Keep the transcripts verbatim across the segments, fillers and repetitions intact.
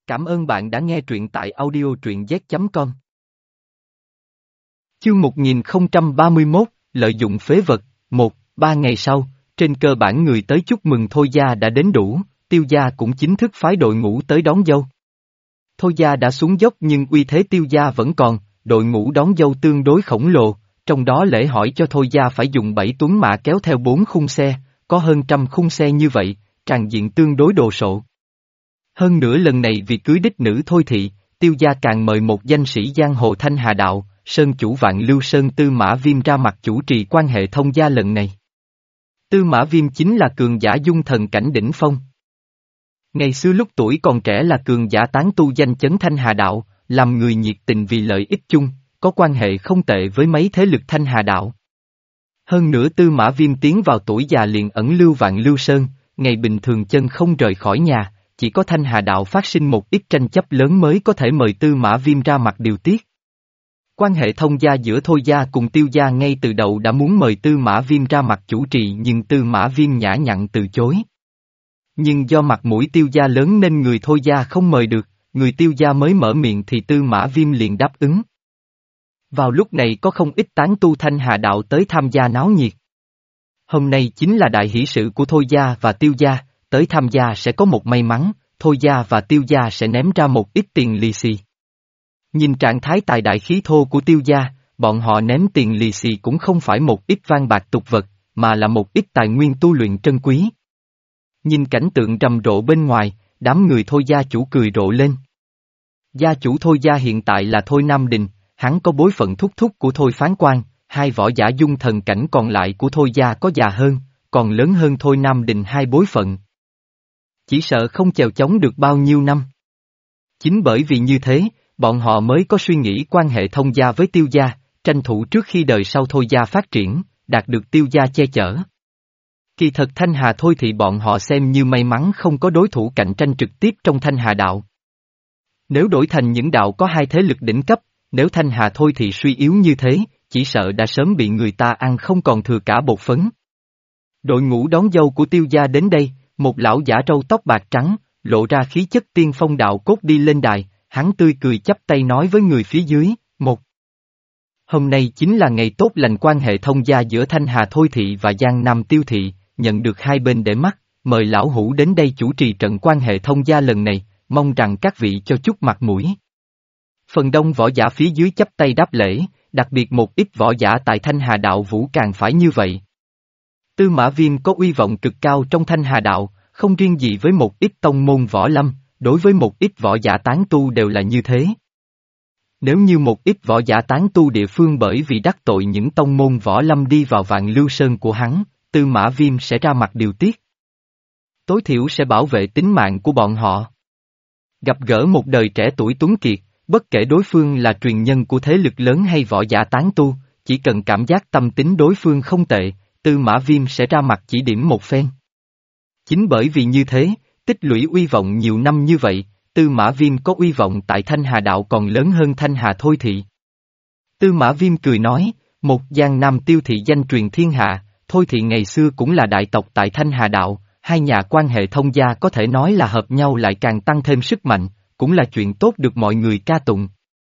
Cảm ơn bạn đã nghe truyện tại audio truyện z chấm com. Chương một nghìn không trăm ba mươi mốt, lợi dụng phế vật, một, ba ngày sau, trên cơ bản người tới chúc mừng Thôi Gia đã đến đủ, Tiêu Gia cũng chính thức phái đội ngũ tới đón dâu. Thôi Gia đã xuống dốc nhưng uy thế Tiêu Gia vẫn còn, đội ngũ đón dâu tương đối khổng lồ, trong đó lễ hỏi cho Thôi Gia phải dùng bảy tuấn mã kéo theo bốn khung xe, có hơn trăm khung xe như vậy, tràng diện tương đối đồ sộ. Hơn nữa lần này vì cưới đích nữ Thôi Thị, Tiêu Gia càng mời một danh sĩ giang hồ Thanh Hà Đạo, Sơn chủ Vạn Lưu Sơn Tư Mã Viêm ra mặt chủ trì quan hệ thông gia lần này. Tư Mã Viêm chính là cường giả dung thần cảnh đỉnh phong. Ngày xưa lúc tuổi còn trẻ là cường giả tán tu danh chấn Thanh Hà Đạo, làm người nhiệt tình vì lợi ích chung, có quan hệ không tệ với mấy thế lực Thanh Hà Đạo. Hơn nữa Tư Mã Viêm tiến vào tuổi già liền ẩn lưu Vạn Lưu Sơn, ngày bình thường chân không rời khỏi nhà, chỉ có Thanh Hà Đạo phát sinh một ít tranh chấp lớn mới có thể mời Tư Mã Viêm ra mặt điều tiết. Quan hệ thông gia giữa Thôi Gia cùng Tiêu Gia ngay từ đầu đã muốn mời Tư Mã Viêm ra mặt chủ trì nhưng Tư Mã Viêm nhã nhặn từ chối. Nhưng do mặt mũi Tiêu Gia lớn nên người Thôi Gia không mời được, người Tiêu Gia mới mở miệng thì Tư Mã Viêm liền đáp ứng. Vào lúc này có không ít tán tu Thanh Hà Đạo tới tham gia náo nhiệt. Hôm nay chính là đại hỷ sự của Thôi Gia và Tiêu Gia, tới tham gia sẽ có một may mắn, Thôi Gia và Tiêu Gia sẽ ném ra một ít tiền lì xì. Nhìn trạng thái tài đại khí thô của Tiêu Gia, bọn họ ném tiền lì xì cũng không phải một ít vang bạc tục vật, mà là một ít tài nguyên tu luyện trân quý. Nhìn cảnh tượng rầm rộ bên ngoài, đám người Thôi Gia chủ cười rộ lên. Gia chủ Thôi Gia hiện tại là Thôi Nam Đình, hắn có bối phận thúc thúc của Thôi Phán Quan, hai võ giả dung thần cảnh còn lại của Thôi Gia có già hơn, còn lớn hơn Thôi Nam Đình hai bối phận. Chỉ sợ không chèo chống được bao nhiêu năm. Chính bởi vì như thế, bọn họ mới có suy nghĩ quan hệ thông gia với Tiêu Gia, tranh thủ trước khi đời sau Thôi Gia phát triển, đạt được Tiêu Gia che chở. Kỳ thật Thanh Hà Thôi thì bọn họ xem như may mắn không có đối thủ cạnh tranh trực tiếp trong Thanh Hà Đạo. Nếu đổi thành những đạo có hai thế lực đỉnh cấp, nếu Thanh Hà Thôi thì suy yếu như thế, chỉ sợ đã sớm bị người ta ăn không còn thừa cả bột phấn. Đội ngũ đón dâu của Tiêu Gia đến đây, một lão giả râu tóc bạc trắng, lộ ra khí chất tiên phong đạo cốt đi lên đài, hắn tươi cười chắp tay nói với người phía dưới, một. Hôm nay chính là ngày tốt lành quan hệ thông gia giữa Thanh Hà Thôi Thị và Giang Nam Tiêu Thị, nhận được hai bên để mắt, mời lão hủ đến đây chủ trì trận quan hệ thông gia lần này, mong rằng các vị cho chút mặt mũi. Phần đông võ giả phía dưới chắp tay đáp lễ, đặc biệt một ít võ giả tại Thanh Hà Đạo Vũ càng phải như vậy. Tư Mã Viêm có uy vọng cực cao trong Thanh Hà Đạo, không riêng gì với một ít tông môn võ lâm, đối với một ít võ giả tán tu đều là như thế. Nếu như một ít võ giả tán tu địa phương bởi vì đắc tội những tông môn võ lâm đi vào Vạn Lưu Sơn của hắn, Tư Mã Viêm sẽ ra mặt điều tiết. Tối thiểu sẽ bảo vệ tính mạng của bọn họ. Gặp gỡ một đời trẻ tuổi tuấn kiệt, bất kể đối phương là truyền nhân của thế lực lớn hay võ giả tán tu, chỉ cần cảm giác tâm tính đối phương không tệ, Tư Mã Viêm sẽ ra mặt chỉ điểm một phen. Chính bởi vì như thế, tích lũy uy vọng nhiều năm như vậy, Tư Mã Viêm có uy vọng tại Thanh Hà Đạo còn lớn hơn Thanh Hà Thôi Thị. Tư Mã Viêm cười nói, một Giang Nam Tiêu Thị danh truyền thiên hạ, Thôi Thị ngày xưa cũng là đại tộc tại Thanh Hà Đạo, hai nhà quan hệ thông gia có thể nói là hợp nhau lại càng tăng thêm sức mạnh, cũng là chuyện tốt được mọi người ca tụng.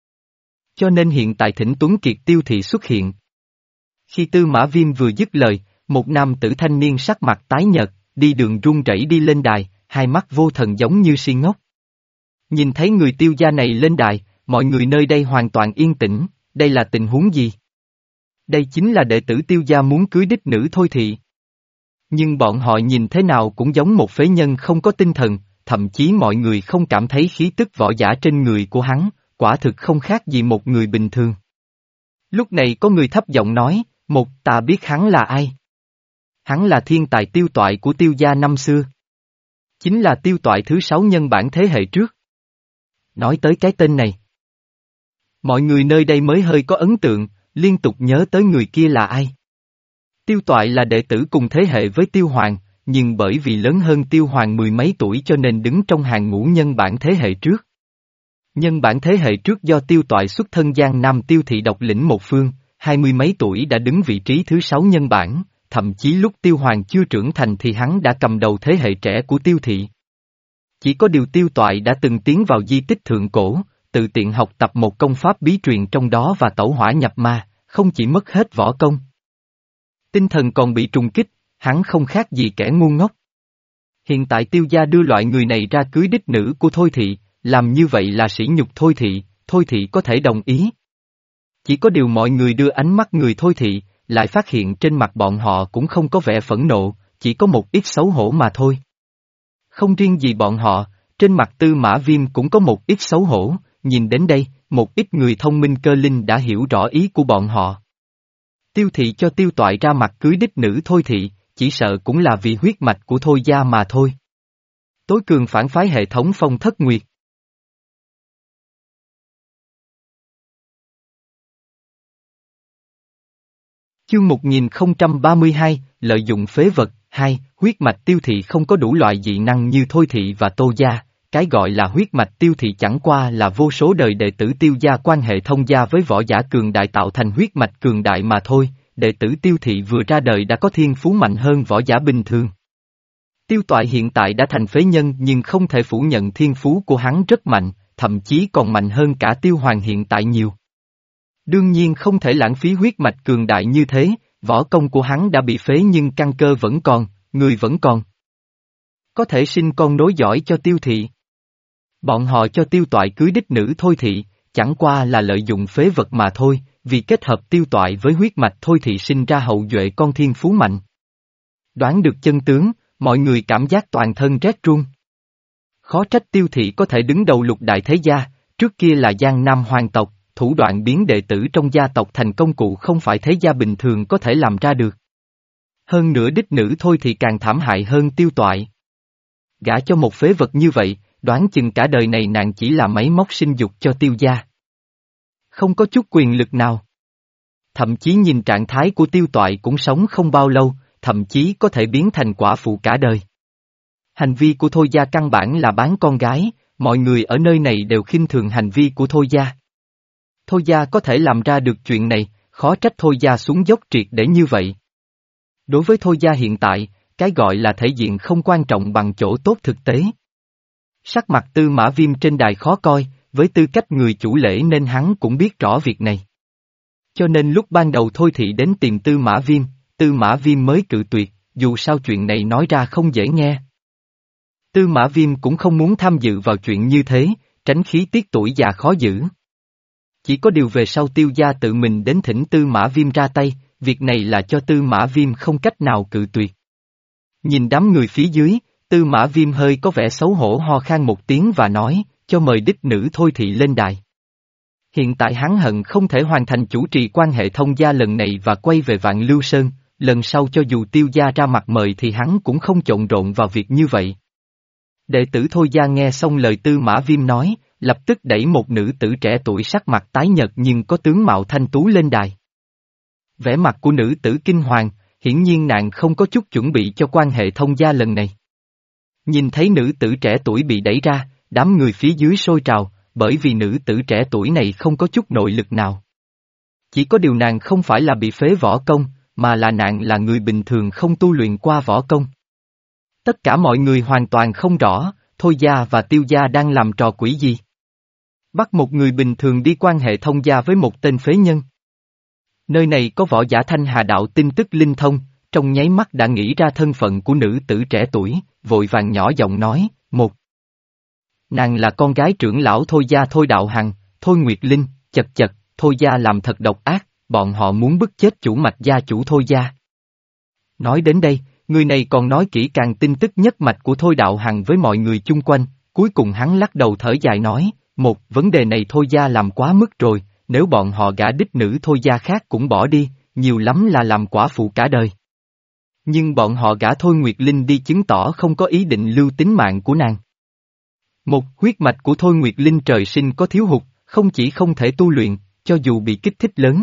Cho nên hiện tại thỉnh Tuấn Kiệt Tiêu Thị xuất hiện. Khi Tư Mã Viêm vừa dứt lời, một nam tử thanh niên sắc mặt tái nhợt, đi đường run rẩy đi lên đài, hai mắt vô thần giống như si ngốc. Nhìn thấy người Tiêu gia này lên đài, mọi người nơi đây hoàn toàn yên tĩnh, đây là tình huống gì? Đây chính là đệ tử Tiêu gia muốn cưới đích nữ Thôi Thị. Nhưng bọn họ nhìn thế nào cũng giống một phế nhân không có tinh thần, thậm chí mọi người không cảm thấy khí tức võ giả trên người của hắn, quả thực không khác gì một người bình thường. Lúc này có người thấp giọng nói, một ta biết hắn là ai. Hắn là thiên tài Tiêu Toại của Tiêu gia năm xưa. Chính là Tiêu Toại thứ sáu nhân bản thế hệ trước. Nói tới cái tên này, mọi người nơi đây mới hơi có ấn tượng, liên tục nhớ tới người kia là ai. Tiêu Toại là đệ tử cùng thế hệ với Tiêu Hoàng, nhưng bởi vì lớn hơn Tiêu Hoàng mười mấy tuổi cho nên đứng trong hàng ngũ nhân bản thế hệ trước. Nhân bản thế hệ trước do Tiêu Toại xuất thân Giang Nam Tiêu Thị độc lĩnh một phương, hai mươi mấy tuổi đã đứng vị trí thứ sáu nhân bản, thậm chí lúc Tiêu Hoàng chưa trưởng thành thì hắn đã cầm đầu thế hệ trẻ của Tiêu Thị. Chỉ có điều Tiêu Toại đã từng tiến vào di tích thượng cổ, tự tiện học tập một công pháp bí truyền trong đó và tẩu hỏa nhập ma, không chỉ mất hết võ công. Tinh thần còn bị trùng kích, hắn không khác gì kẻ ngu ngốc. Hiện tại Tiêu gia đưa loại người này ra cưới đích nữ của Thôi Thị, làm như vậy là sỉ nhục Thôi Thị, Thôi Thị có thể đồng ý. Chỉ có điều mọi người đưa ánh mắt người Thôi Thị, lại phát hiện trên mặt bọn họ cũng không có vẻ phẫn nộ, chỉ có một ít xấu hổ mà thôi. Không riêng gì bọn họ, trên mặt Tư Mã Viêm cũng có một ít xấu hổ, nhìn đến đây, một ít người thông minh cơ linh đã hiểu rõ ý của bọn họ. Tiêu Thị cho Tiêu Toại ra mặt cưới đích nữ Thôi Thị, chỉ sợ cũng là vì huyết mạch của Thôi gia mà thôi. Tối cường phản phái hệ thống Phong Thất Nguyệt. Chương một nghìn không trăm ba mươi hai, lợi dụng phế vật, hai, huyết mạch Tiêu Thị không có đủ loại dị năng như Thôi Thị và Tô gia, cái gọi là huyết mạch Tiêu Thị chẳng qua là vô số đời đệ tử Tiêu gia quan hệ thông gia với võ giả cường đại tạo thành huyết mạch cường đại mà thôi, đệ tử Tiêu Thị vừa ra đời đã có thiên phú mạnh hơn võ giả bình thường. Tiêu Toại hiện tại đã thành phế nhân nhưng không thể phủ nhận thiên phú của hắn rất mạnh, thậm chí còn mạnh hơn cả Tiêu Hoàng hiện tại nhiều. Đương nhiên không thể lãng phí huyết mạch cường đại như thế, võ công của hắn đã bị phế nhưng căn cơ vẫn còn, người vẫn còn. Có thể sinh con nối dõi cho Tiêu Thị. Bọn họ cho Tiêu Toại cưới đích nữ Thôi Thị, chẳng qua là lợi dụng phế vật mà thôi, vì kết hợp Tiêu Toại với huyết mạch Thôi Thị sinh ra hậu duệ con thiên phú mạnh. Đoán được chân tướng, mọi người cảm giác toàn thân rét run. Khó trách Tiêu Thị có thể đứng đầu lục đại thế gia, trước kia là Giang Nam hoàng tộc, thủ đoạn biến đệ tử trong gia tộc thành công cụ không phải thế gia bình thường có thể làm ra được. Hơn nữa đích nữ Thôi Thị càng thảm hại hơn Tiêu Toại. Gả cho một phế vật như vậy, đoán chừng cả đời này nàng chỉ là máy móc sinh dục cho Tiêu gia. Không có chút quyền lực nào. Thậm chí nhìn trạng thái của Tiêu Toại cũng sống không bao lâu, thậm chí có thể biến thành quả phụ cả đời. Hành vi của Thôi gia căn bản là bán con gái, mọi người ở nơi này đều khinh thường hành vi của Thôi gia. Thôi gia có thể làm ra được chuyện này, khó trách Thôi gia xuống dốc triệt để như vậy. Đối với Thôi gia hiện tại, cái gọi là thể diện không quan trọng bằng chỗ tốt thực tế. Sắc mặt Tư Mã Viêm trên đài khó coi, với tư cách người chủ lễ nên hắn cũng biết rõ việc này. Cho nên lúc ban đầu Thôi Thị đến tìm Tư Mã Viêm, Tư Mã Viêm mới cự tuyệt, dù sao chuyện này nói ra không dễ nghe. Tư Mã Viêm cũng không muốn tham dự vào chuyện như thế, tránh khí tiết tuổi già khó giữ. Chỉ có điều về sau Tiêu gia tự mình đến thỉnh Tư Mã Viêm ra tay, việc này là cho Tư Mã Viêm không cách nào cự tuyệt. Nhìn đám người phía dưới, Tư Mã Viêm hơi có vẻ xấu hổ ho khan một tiếng và nói, cho mời đích nữ Thôi Thị lên đài. Hiện tại hắn hận không thể hoàn thành chủ trì quan hệ thông gia lần này và quay về Vạn Lưu Sơn, lần sau cho dù Tiêu gia ra mặt mời thì hắn cũng không trộn rộn vào việc như vậy. Đệ tử Thôi gia nghe xong lời Tư Mã Viêm nói, lập tức đẩy một nữ tử trẻ tuổi sắc mặt tái nhợt nhưng có tướng mạo thanh tú lên đài. Vẻ mặt của nữ tử kinh hoàng, hiển nhiên nàng không có chút chuẩn bị cho quan hệ thông gia lần này. Nhìn thấy nữ tử trẻ tuổi bị đẩy ra, đám người phía dưới sôi trào, bởi vì nữ tử trẻ tuổi này không có chút nội lực nào. Chỉ có điều nàng không phải là bị phế võ công, mà là nàng là người bình thường không tu luyện qua võ công. Tất cả mọi người hoàn toàn không rõ, Thôi gia và Tiêu gia đang làm trò quỷ gì. Bắt một người bình thường đi quan hệ thông gia với một tên phế nhân. Nơi này có võ giả Thanh Hà đạo tin tức linh thông, trong nháy mắt đã nghĩ ra thân phận của nữ tử trẻ tuổi, vội vàng nhỏ giọng nói, một. Nàng là con gái trưởng lão Thôi gia Thôi Đạo Hằng, Thôi Nguyệt Linh, chật chật, Thôi gia làm thật độc ác, bọn họ muốn bức chết chủ mạch gia chủ Thôi gia. Nói đến đây, người này còn nói kỹ càng tin tức nhất mạch của Thôi Đạo Hằng với mọi người chung quanh, cuối cùng hắn lắc đầu thở dài nói, một, vấn đề này Thôi gia làm quá mức rồi, nếu bọn họ gả đích nữ Thôi gia khác cũng bỏ đi, nhiều lắm là làm quả phụ cả đời. Nhưng bọn họ gả Thôi Nguyệt Linh đi chứng tỏ không có ý định lưu tính mạng của nàng. Một, huyết mạch của Thôi Nguyệt Linh trời sinh có thiếu hụt, không chỉ không thể tu luyện, cho dù bị kích thích lớn.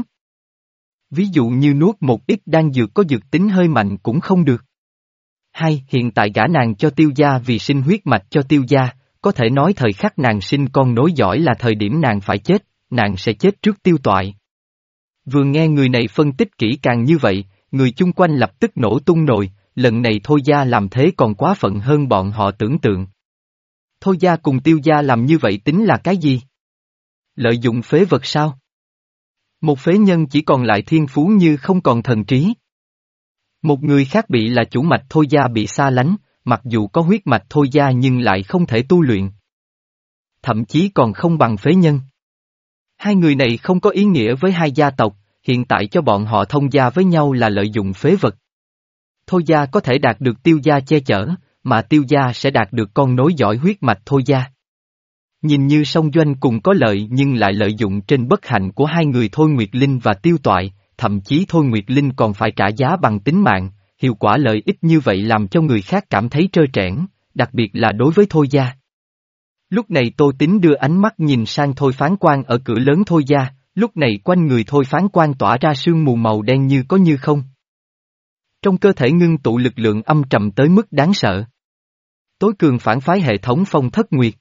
Ví dụ như nuốt một ít đan dược có dược tính hơi mạnh cũng không được. Hai, hiện tại gả nàng cho Tiêu gia vì sinh huyết mạch cho Tiêu gia, có thể nói thời khắc nàng sinh con nối dõi là thời điểm nàng phải chết, nàng sẽ chết trước Tiêu Toại. Vừa nghe người này phân tích kỹ càng như vậy, người chung quanh lập tức nổ tung nồi, lần này Thôi gia làm thế còn quá phận hơn bọn họ tưởng tượng. Thôi gia cùng Tiêu gia làm như vậy tính là cái gì? Lợi dụng phế vật sao? Một phế nhân chỉ còn lại thiên phú như không còn thần trí. Một người khác bị là chủ mạch Thôi gia bị xa lánh, mặc dù có huyết mạch Thôi gia nhưng lại không thể tu luyện. Thậm chí còn không bằng phế nhân. Hai người này không có ý nghĩa với hai gia tộc, hiện tại cho bọn họ thông gia với nhau là lợi dụng phế vật. Thôi gia có thể đạt được Tiêu gia che chở, mà Tiêu gia sẽ đạt được con nối dõi huyết mạch Thôi gia. Nhìn như song doanh cùng có lợi nhưng lại lợi dụng trên bất hạnh của hai người Thôi Nguyệt Linh và Tiêu Toại, thậm chí Thôi Nguyệt Linh còn phải trả giá bằng tính mạng, hiệu quả lợi ích như vậy làm cho người khác cảm thấy trơ trẽn, đặc biệt là đối với Thôi gia. Lúc này Tô Tín đưa ánh mắt nhìn sang Thôi Phán Quan ở cửa lớn Thôi gia, lúc này quanh người Thôi Phán Quan tỏa ra sương mù màu đen như có như không. Trong cơ thể ngưng tụ lực lượng âm trầm tới mức đáng sợ. Tối cường phản phái hệ thống Phong Thất Nguyệt.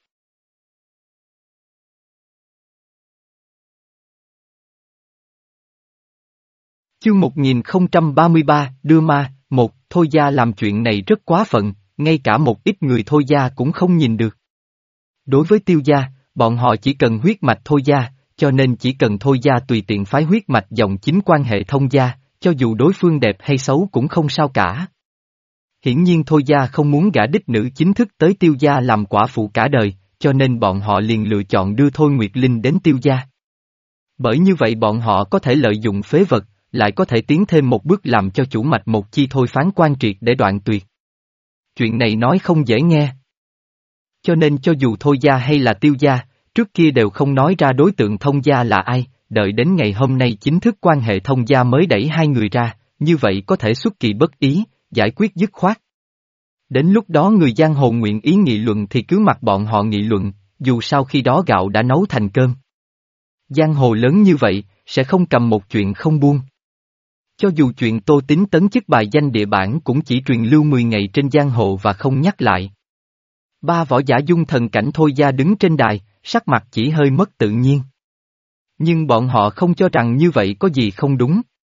Chương một nghìn không trăm ba mươi ba, đưa ma, một, Thôi gia làm chuyện này rất quá phận, ngay cả một ít người Thôi gia cũng không nhìn được. Đối với Tiêu gia, bọn họ chỉ cần huyết mạch Thôi gia, cho nên chỉ cần Thôi gia tùy tiện phái huyết mạch dòng chính quan hệ thông gia, cho dù đối phương đẹp hay xấu cũng không sao cả. Hiển nhiên Thôi gia không muốn gả đích nữ chính thức tới Tiêu gia làm quả phụ cả đời, cho nên bọn họ liền lựa chọn đưa Thôi Nguyệt Linh đến Tiêu gia. Bởi như vậy bọn họ có thể lợi dụng phế vật, lại có thể tiến thêm một bước làm cho chủ mạch một chi Thôi Phán Quan triệt để đoạn tuyệt. Chuyện này nói không dễ nghe. Cho nên cho dù Thôi gia hay là Tiêu gia, trước kia đều không nói ra đối tượng thông gia là ai, đợi đến ngày hôm nay chính thức quan hệ thông gia mới đẩy hai người ra, như vậy có thể xuất kỳ bất ý, giải quyết dứt khoát. Đến lúc đó người giang hồ nguyện ý nghị luận thì cứ mặc bọn họ nghị luận, dù sao khi đó gạo đã nấu thành cơm. Giang hồ lớn như vậy, sẽ không cầm một chuyện không buông. Cho dù chuyện Tô Tín tấn chức bài danh địa bản cũng chỉ truyền lưu mười ngày trên giang hồ và không nhắc lại. Ba võ giả dung thần cảnh Thôi gia đứng trên đài, sắc mặt chỉ hơi mất tự nhiên. Nhưng bọn họ không cho rằng như vậy có gì không đúng.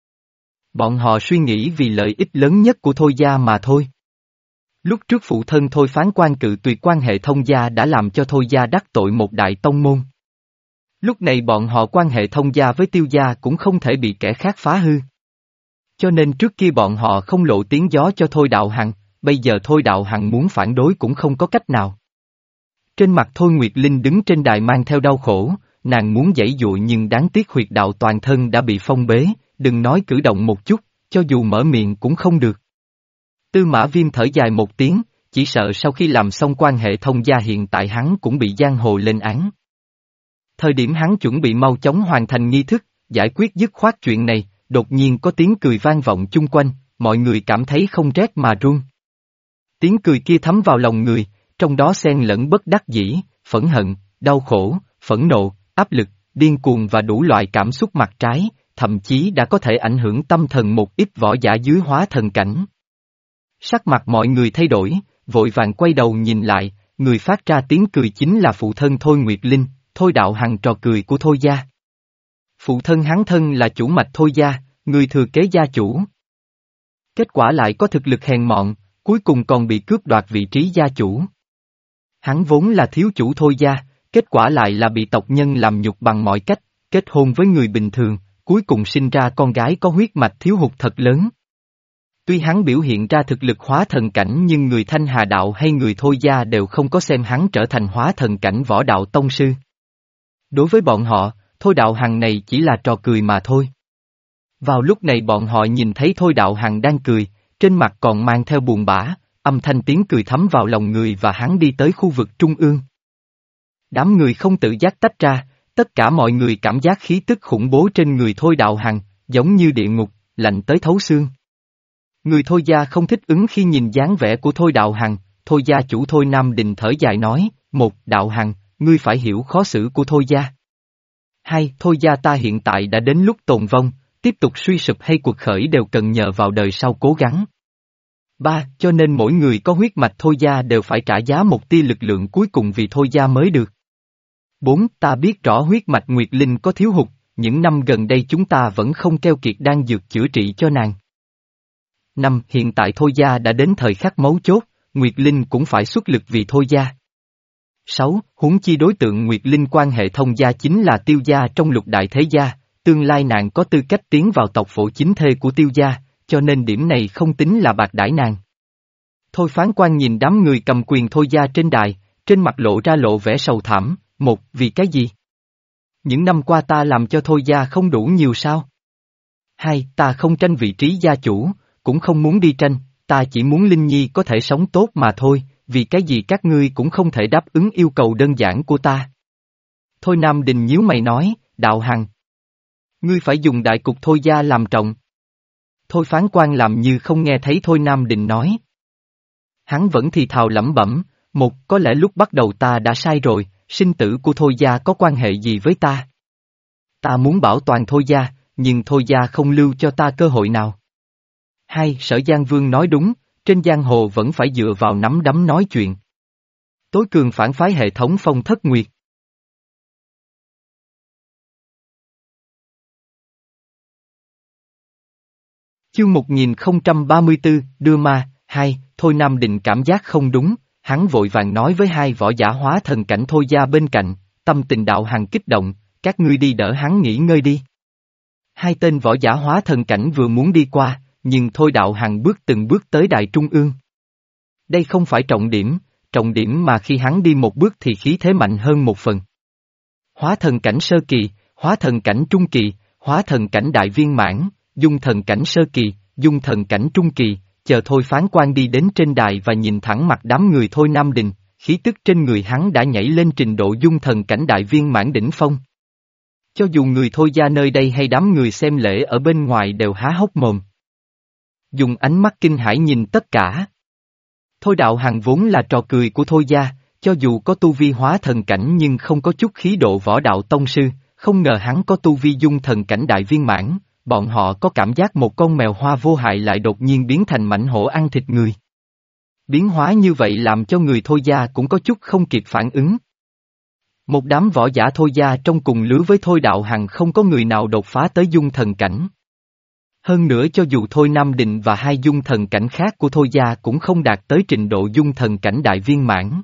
Bọn họ suy nghĩ vì lợi ích lớn nhất của Thôi gia mà thôi. Lúc trước phụ thân Thôi Phán Quan cự tuyệt quan hệ thông gia đã làm cho Thôi gia đắc tội một đại tông môn. Lúc này bọn họ quan hệ thông gia với Tiêu gia cũng không thể bị kẻ khác phá hư. Cho nên trước kia bọn họ không lộ tiếng gió cho Thôi Đạo Hằng, bây giờ Thôi Đạo Hằng muốn phản đối cũng không có cách nào. Trên mặt Thôi Nguyệt Linh đứng trên đài mang theo đau khổ, nàng muốn giãy dụa nhưng đáng tiếc huyệt đạo toàn thân đã bị phong bế, đừng nói cử động một chút, cho dù mở miệng cũng không được. Tư Mã Viêm thở dài một tiếng, chỉ sợ sau khi làm xong quan hệ thông gia hiện tại hắn cũng bị giang hồ lên án. Thời điểm hắn chuẩn bị mau chóng hoàn thành nghi thức, giải quyết dứt khoát chuyện này, đột nhiên có tiếng cười vang vọng chung quanh, mọi người cảm thấy không rét mà run. Tiếng cười kia thấm vào lòng người, trong đó xen lẫn bất đắc dĩ, phẫn hận, đau khổ, phẫn nộ, áp lực, điên cuồng và đủ loại cảm xúc mặt trái, thậm chí đã có thể ảnh hưởng tâm thần một ít võ giả dưới hóa thần cảnh. Sắc mặt mọi người thay đổi, vội vàng quay đầu nhìn lại, người phát ra tiếng cười chính là phụ thân Thôi Nguyệt Linh, Thôi Đạo Hằng trò cười của Thôi gia. Phụ thân hắn thân là chủ mạch Thôi gia, người thừa kế gia chủ. Kết quả lại có thực lực hèn mọn, cuối cùng còn bị cướp đoạt vị trí gia chủ. Hắn vốn là thiếu chủ Thôi gia, kết quả lại là bị tộc nhân làm nhục bằng mọi cách, kết hôn với người bình thường, cuối cùng sinh ra con gái có huyết mạch thiếu hụt thật lớn. Tuy hắn biểu hiện ra thực lực hóa thần cảnh nhưng người Thanh Hà Đạo hay người Thôi gia đều không có xem hắn trở thành hóa thần cảnh võ đạo tông sư. Đối với bọn họ, Thôi Đạo Hằng này chỉ là trò cười mà thôi. Vào lúc này bọn họ nhìn thấy Thôi Đạo Hằng đang cười, trên mặt còn mang theo buồn bã, âm thanh tiếng cười thấm vào lòng người và hắn đi tới khu vực trung ương. Đám người không tự giác tách ra, tất cả mọi người cảm giác khí tức khủng bố trên người Thôi Đạo Hằng, giống như địa ngục, lạnh tới thấu xương. Người Thôi gia không thích ứng khi nhìn dáng vẻ của Thôi Đạo Hằng, Thôi gia chủ Thôi Nam Đình thở dài nói, một, Đạo Hằng, ngươi phải hiểu khó xử của Thôi gia. Hai, Thôi gia ta hiện tại đã đến lúc tồn vong, tiếp tục suy sụp hay cuộc khởi đều cần nhờ vào đời sau cố gắng. Ba, cho nên mỗi người có huyết mạch Thôi gia đều phải trả giá một tia lực lượng cuối cùng vì Thôi gia mới được. Bốn, ta biết rõ huyết mạch Nguyệt Linh có thiếu hụt, những năm gần đây chúng ta vẫn không keo kiệt đang dược chữa trị cho nàng. Năm, hiện tại Thôi gia đã đến thời khắc mấu chốt, Nguyệt Linh cũng phải xuất lực vì Thôi gia. sáu. Huống chi đối tượng Nguyệt Linh quan hệ thông gia chính là Tiêu gia trong lục đại thế gia, tương lai nàng có tư cách tiến vào tộc phổ chính thê của Tiêu gia, cho nên điểm này không tính là bạc đãi nàng. Thôi Phán Quan nhìn đám người cầm quyền Thôi gia trên đài, trên mặt lộ ra lộ vẻ sầu thảm, một, vì cái gì? Những năm qua ta làm cho Thôi gia không đủ nhiều sao? Hai, ta không tranh vị trí gia chủ, cũng không muốn đi tranh, ta chỉ muốn Linh Nhi có thể sống tốt mà thôi, vì cái gì các ngươi cũng không thể đáp ứng yêu cầu đơn giản của ta. Thôi Nam Đình nhíu mày nói, Đạo Hằng. Ngươi phải dùng đại cục Thôi gia làm trọng. Thôi Phán Quan làm như không nghe thấy Thôi Nam Đình nói. Hắn vẫn thì thào lẩm bẩm, một, có lẽ lúc bắt đầu ta đã sai rồi, sinh tử của Thôi gia có quan hệ gì với ta? Ta muốn bảo toàn Thôi gia, nhưng Thôi gia không lưu cho ta cơ hội nào. Hai, Sở Giang Vương nói đúng, trên giang hồ vẫn phải dựa vào nắm đấm nói chuyện. Tối cường phản phái hệ thống Phong Thất Nguyệt. Chương một nghìn không trăm ba mươi tư, đưa ma, hai, Thôi Nam Định cảm giác không đúng, hắn vội vàng nói với hai võ giả hóa thần cảnh Thôi gia bên cạnh, tâm tình Đạo Hằng kích động, các ngươi đi đỡ hắn nghỉ ngơi đi. Hai tên võ giả hóa thần cảnh vừa muốn đi qua, nhưng Thôi Đạo Hằng bước từng bước tới đài trung ương. Đây không phải trọng điểm, trọng điểm mà khi hắn đi một bước thì khí thế mạnh hơn một phần. Hóa thần cảnh sơ kỳ, hóa thần cảnh trung kỳ, hóa thần cảnh đại viên mãn, dung thần cảnh sơ kỳ, dung thần cảnh trung kỳ, chờ Thôi Phán Quan đi đến trên đài và nhìn thẳng mặt đám người Thôi Nam Đình, khí tức trên người hắn đã nhảy lên trình độ dung thần cảnh đại viên mãn đỉnh phong. Cho dù người Thôi gia nơi đây hay đám người xem lễ ở bên ngoài đều há hốc mồm. Dùng ánh mắt kinh hãi nhìn tất cả. Thôi Đạo Hằng vốn là trò cười của Thôi gia, cho dù có tu vi hóa thần cảnh nhưng không có chút khí độ võ đạo tông sư, không ngờ hắn có tu vi dung thần cảnh đại viên mãn, bọn họ có cảm giác một con mèo hoa vô hại lại đột nhiên biến thành mãnh hổ ăn thịt người. Biến hóa như vậy làm cho người Thôi gia cũng có chút không kịp phản ứng. Một đám võ giả Thôi gia trong cùng lứa với Thôi Đạo Hằng không có người nào đột phá tới dung thần cảnh. Hơn nữa cho dù Thôi Nam Định và hai dung thần cảnh khác của Thôi gia cũng không đạt tới trình độ dung thần cảnh đại viên mãn.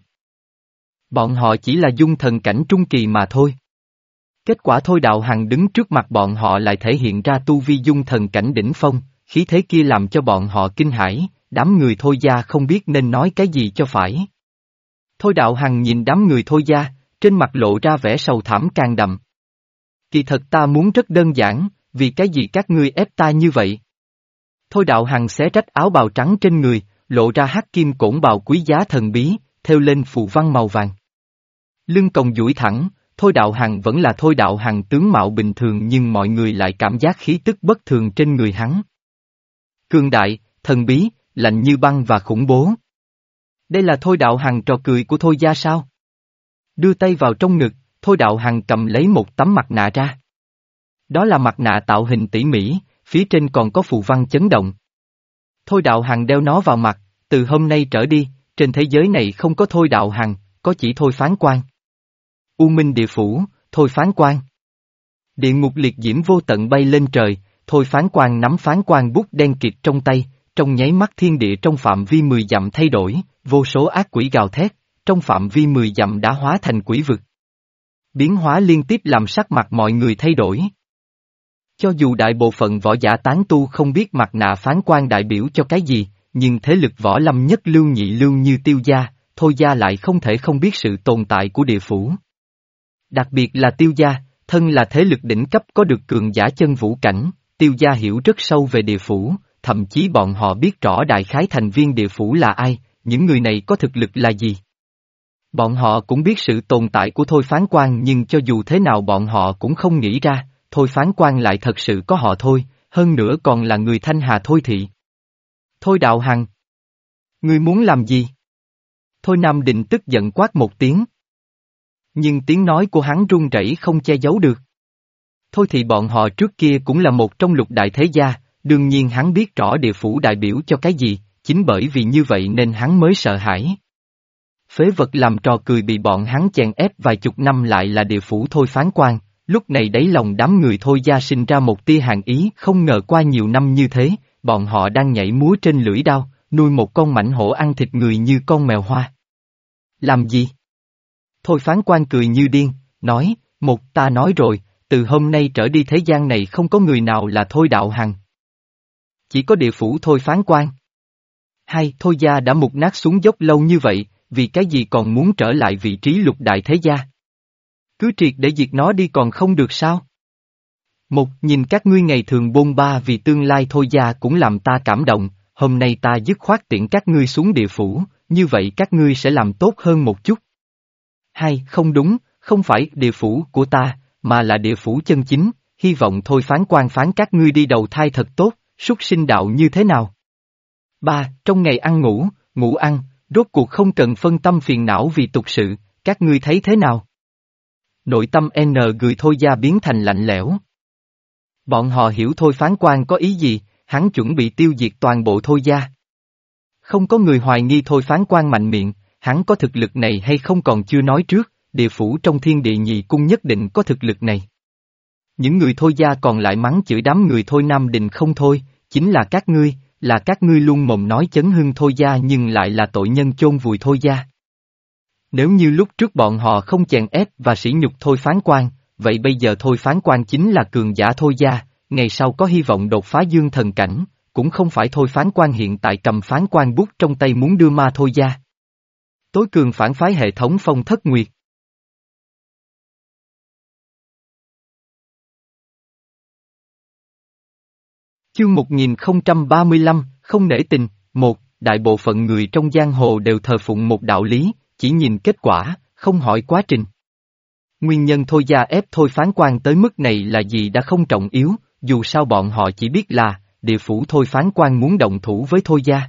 Bọn họ chỉ là dung thần cảnh trung kỳ mà thôi. Kết quả Thôi Đạo Hằng đứng trước mặt bọn họ lại thể hiện ra tu vi dung thần cảnh đỉnh phong, khí thế kia làm cho bọn họ kinh hãi, đám người Thôi gia không biết nên nói cái gì cho phải. Thôi Đạo Hằng nhìn đám người Thôi gia, trên mặt lộ ra vẻ sầu thảm càng đậm. Kỳ thật ta muốn rất đơn giản, vì cái gì các ngươi ép ta như vậy? Thôi Đạo Hằng xé rách áo bào trắng trên người, lộ ra hắc kim cổn bào quý giá thần bí, thêu lên phù văn màu vàng. Lưng còng duỗi thẳng, Thôi Đạo Hằng vẫn là Thôi Đạo Hằng tướng mạo bình thường nhưng mọi người lại cảm giác khí tức bất thường trên người hắn. Cường đại, thần bí, lạnh như băng và khủng bố. Đây là Thôi Đạo Hằng trò cười của Thôi gia sao? Đưa tay vào trong ngực, Thôi Đạo Hằng cầm lấy một tấm mặt nạ ra. Đó là mặt nạ tạo hình tỉ mỉ, phía trên còn có phù văn chấn động. Thôi Đạo Hằng đeo nó vào mặt, từ hôm nay trở đi, trên thế giới này không có Thôi Đạo Hằng, có chỉ Thôi Phán Quan. U Minh Địa Phủ, Thôi Phán Quan. Địa ngục liệt diễm vô tận bay lên trời, Thôi Phán Quan nắm phán quan bút đen kịt trong tay, trong nháy mắt thiên địa trong phạm vi mười dặm thay đổi, vô số ác quỷ gào thét, trong phạm vi mười dặm đã hóa thành quỷ vực. Biến hóa liên tiếp làm sắc mặt mọi người thay đổi. Cho dù đại bộ phận võ giả tán tu không biết mặt nạ phán quan đại biểu cho cái gì, nhưng thế lực võ lâm nhất lưu nhị lưu như Tiêu gia, Thôi gia lại không thể không biết sự tồn tại của địa phủ. Đặc biệt là Tiêu gia, thân là thế lực đỉnh cấp có được cường giả chân vũ cảnh, Tiêu gia hiểu rất sâu về địa phủ, thậm chí bọn họ biết rõ đại khái thành viên địa phủ là ai, những người này có thực lực là gì. Bọn họ cũng biết sự tồn tại của Thôi Phán Quan nhưng cho dù thế nào bọn họ cũng không nghĩ ra, Thôi Phán Quan lại thật sự có họ Thôi, hơn nữa còn là người Thanh Hà Thôi thị. Thôi Đạo Hằng! Ngươi muốn làm gì? Thôi Nam Định tức giận quát một tiếng. Nhưng tiếng nói của hắn run rẩy không che giấu được. Thôi thì bọn họ trước kia cũng là một trong lục đại thế gia, đương nhiên hắn biết rõ địa phủ đại biểu cho cái gì, chính bởi vì như vậy nên hắn mới sợ hãi. Phế vật làm trò cười bị bọn hắn chèn ép vài chục năm lại là địa phủ Thôi Phán Quan, lúc này đáy lòng đám người Thôi gia sinh ra một tia hàn ý, không ngờ qua nhiều năm như thế, bọn họ đang nhảy múa trên lưỡi đao, nuôi một con mãnh hổ ăn thịt người như con mèo hoa. Làm gì? Thôi phán quan cười như điên, nói, một ta nói rồi, từ hôm nay trở đi thế gian này không có người nào là Thôi Đạo Hằng. Chỉ có địa phủ Thôi phán quan. Hai, Thôi gia đã mục nát xuống dốc lâu như vậy, vì cái gì còn muốn trở lại vị trí lục đại thế gia? Cứ triệt để diệt nó đi còn không được sao? Một, nhìn các ngươi ngày thường bôn ba vì tương lai Thôi gia cũng làm ta cảm động, hôm nay ta dứt khoát tiễn các ngươi xuống địa phủ, như vậy các ngươi sẽ làm tốt hơn một chút. Hai, không đúng, không phải địa phủ của ta, mà là địa phủ chân chính, hy vọng Thôi phán quan phán các ngươi đi đầu thai thật tốt, súc sinh đạo như thế nào? Ba, trong ngày ăn ngủ, ngủ ăn, rốt cuộc không cần phân tâm phiền não vì tục sự, các ngươi thấy thế nào? Nội tâm N người Thôi gia biến thành lạnh lẽo. Bọn họ hiểu Thôi phán quan có ý gì, hắn chuẩn bị tiêu diệt toàn bộ Thôi gia. Không có người hoài nghi Thôi phán quan mạnh miệng, hắn có thực lực này hay không còn chưa nói trước, địa phủ trong thiên địa nhị cung nhất định có thực lực này. Những người Thôi gia còn lại mắng chửi đám người Thôi Nam Đình không thôi, chính là các ngươi, là các ngươi luôn mồm nói chấn hưng Thôi gia nhưng lại là tội nhân chôn vùi Thôi gia. Nếu như lúc trước bọn họ không chèn ép và sỉ nhục Thôi phán quan, vậy bây giờ Thôi phán quan chính là cường giả Thôi gia, ngày sau có hy vọng đột phá dương thần cảnh, cũng không phải Thôi phán quan hiện tại cầm phán quan bút trong tay muốn đưa ma Thôi gia. Tối cường phản phái hệ thống Phong Thất Nguyệt. Chương một nghìn không trăm ba mươi lăm, không nể tình, một, đại bộ phận người trong giang hồ đều thờ phụng một đạo lý, chỉ nhìn kết quả, không hỏi quá trình. Nguyên nhân Thôi gia ép Thôi phán quan tới mức này là gì đã không trọng yếu, dù sao bọn họ chỉ biết là, địa phủ Thôi phán quan muốn động thủ với Thôi gia.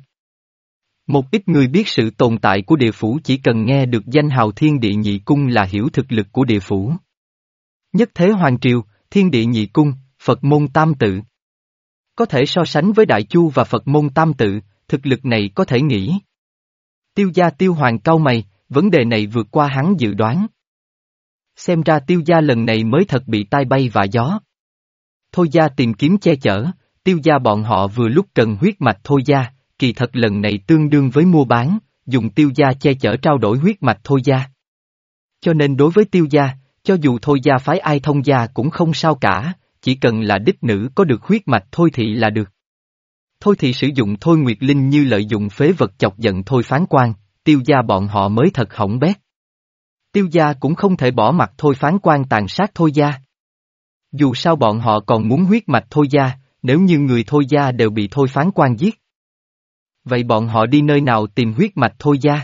Một ít người biết sự tồn tại của địa phủ chỉ cần nghe được danh hào thiên địa nhị cung là hiểu thực lực của địa phủ. Nhất thế hoàng triều, thiên địa nhị cung, Phật môn tam tự. Có thể so sánh với Đại Chu và Phật môn tam tự, thực lực này có thể nghĩ. Tiêu gia Tiêu Hoàng cau mày, vấn đề này vượt qua hắn dự đoán. Xem ra Tiêu gia lần này mới thật bị tai bay vạ gió. Thôi gia tìm kiếm che chở, Tiêu gia bọn họ vừa lúc cần huyết mạch Thôi gia, kỳ thật lần này tương đương với mua bán, dùng Tiêu gia che chở trao đổi huyết mạch Thôi gia. Cho nên đối với Tiêu gia, cho dù Thôi gia phái ai thông gia cũng không sao cả, chỉ cần là đích nữ có được huyết mạch Thôi thị là được. Thôi thị sử dụng Thôi Nguyệt Linh như lợi dụng phế vật chọc giận Thôi phán quan, Tiêu gia bọn họ mới thật hỏng bét. Tiêu gia cũng không thể bỏ mặc Thôi phán quan tàn sát Thôi gia. Dù sao bọn họ còn muốn huyết mạch Thôi gia, nếu như người Thôi gia đều bị Thôi phán quan giết. Vậy bọn họ đi nơi nào tìm huyết mạch Thôi gia?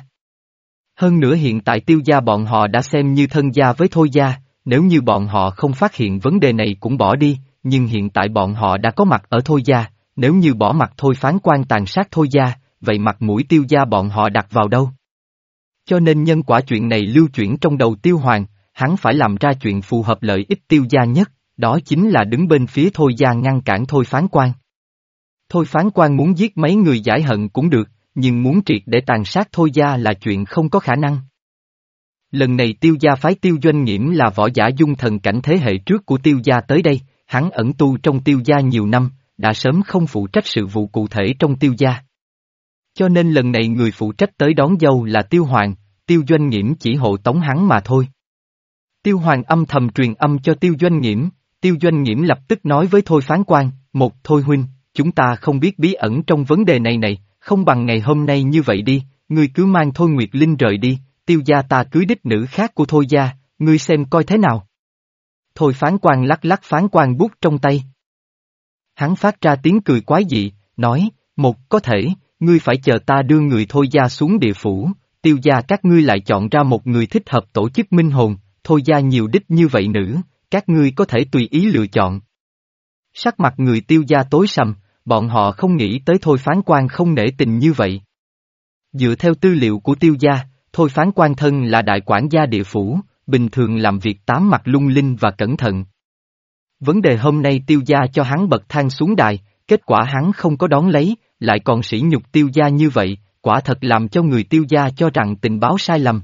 Hơn nữa hiện tại Tiêu gia bọn họ đã xem như thân gia với Thôi gia, nếu như bọn họ không phát hiện vấn đề này cũng bỏ đi, nhưng hiện tại bọn họ đã có mặt ở Thôi gia, nếu như bỏ mặt Thôi phán quan tàn sát Thôi gia, vậy mặt mũi Tiêu gia bọn họ đặt vào đâu? Cho nên nhân quả chuyện này lưu chuyển trong đầu Tiêu Hoàng, hắn phải làm ra chuyện phù hợp lợi ích Tiêu gia nhất, đó chính là đứng bên phía Thôi gia ngăn cản Thôi phán quan. Thôi phán quan muốn giết mấy người giải hận cũng được, nhưng muốn triệt để tàn sát Thôi gia là chuyện không có khả năng. Lần này Tiêu gia phái Tiêu Doanh Nghiễm là võ giả dung thần cảnh thế hệ trước của Tiêu gia tới đây, hắn ẩn tu trong Tiêu gia nhiều năm, đã sớm không phụ trách sự vụ cụ thể trong Tiêu gia. Cho nên lần này người phụ trách tới đón dâu là Tiêu Hoàng, Tiêu Doanh Nghiễm chỉ hộ tống hắn mà thôi. Tiêu Hoàng âm thầm truyền âm cho Tiêu Doanh Nghiễm, Tiêu Doanh Nghiễm lập tức nói với Thôi phán quan, một Thôi huynh, chúng ta không biết bí ẩn trong vấn đề này này, không bằng ngày hôm nay như vậy đi, ngươi cứ mang Thôi Nguyệt Linh rời đi, Tiêu gia ta cưới đích nữ khác của Thôi gia, ngươi xem coi thế nào. Thôi phán quan lắc lắc phán quan bút trong tay. Hắn phát ra tiếng cười quái dị, nói, một có thể, ngươi phải chờ ta đưa người Thôi gia xuống địa phủ, Tiêu gia các ngươi lại chọn ra một người thích hợp tổ chức minh hồn, Thôi gia nhiều đích như vậy nữ, các ngươi có thể tùy ý lựa chọn. Sắc mặt người Tiêu gia tối sầm, bọn họ không nghĩ tới Thôi phán quan không nể tình như vậy. Dựa theo tư liệu của Tiêu gia, Thôi phán quan thân là đại quản gia địa phủ, bình thường làm việc tám mặt lung linh và cẩn thận. Vấn đề hôm nay Tiêu gia cho hắn bậc thang xuống đài, kết quả hắn không có đón lấy, lại còn sỉ nhục Tiêu gia như vậy, quả thật làm cho người Tiêu gia cho rằng tình báo sai lầm.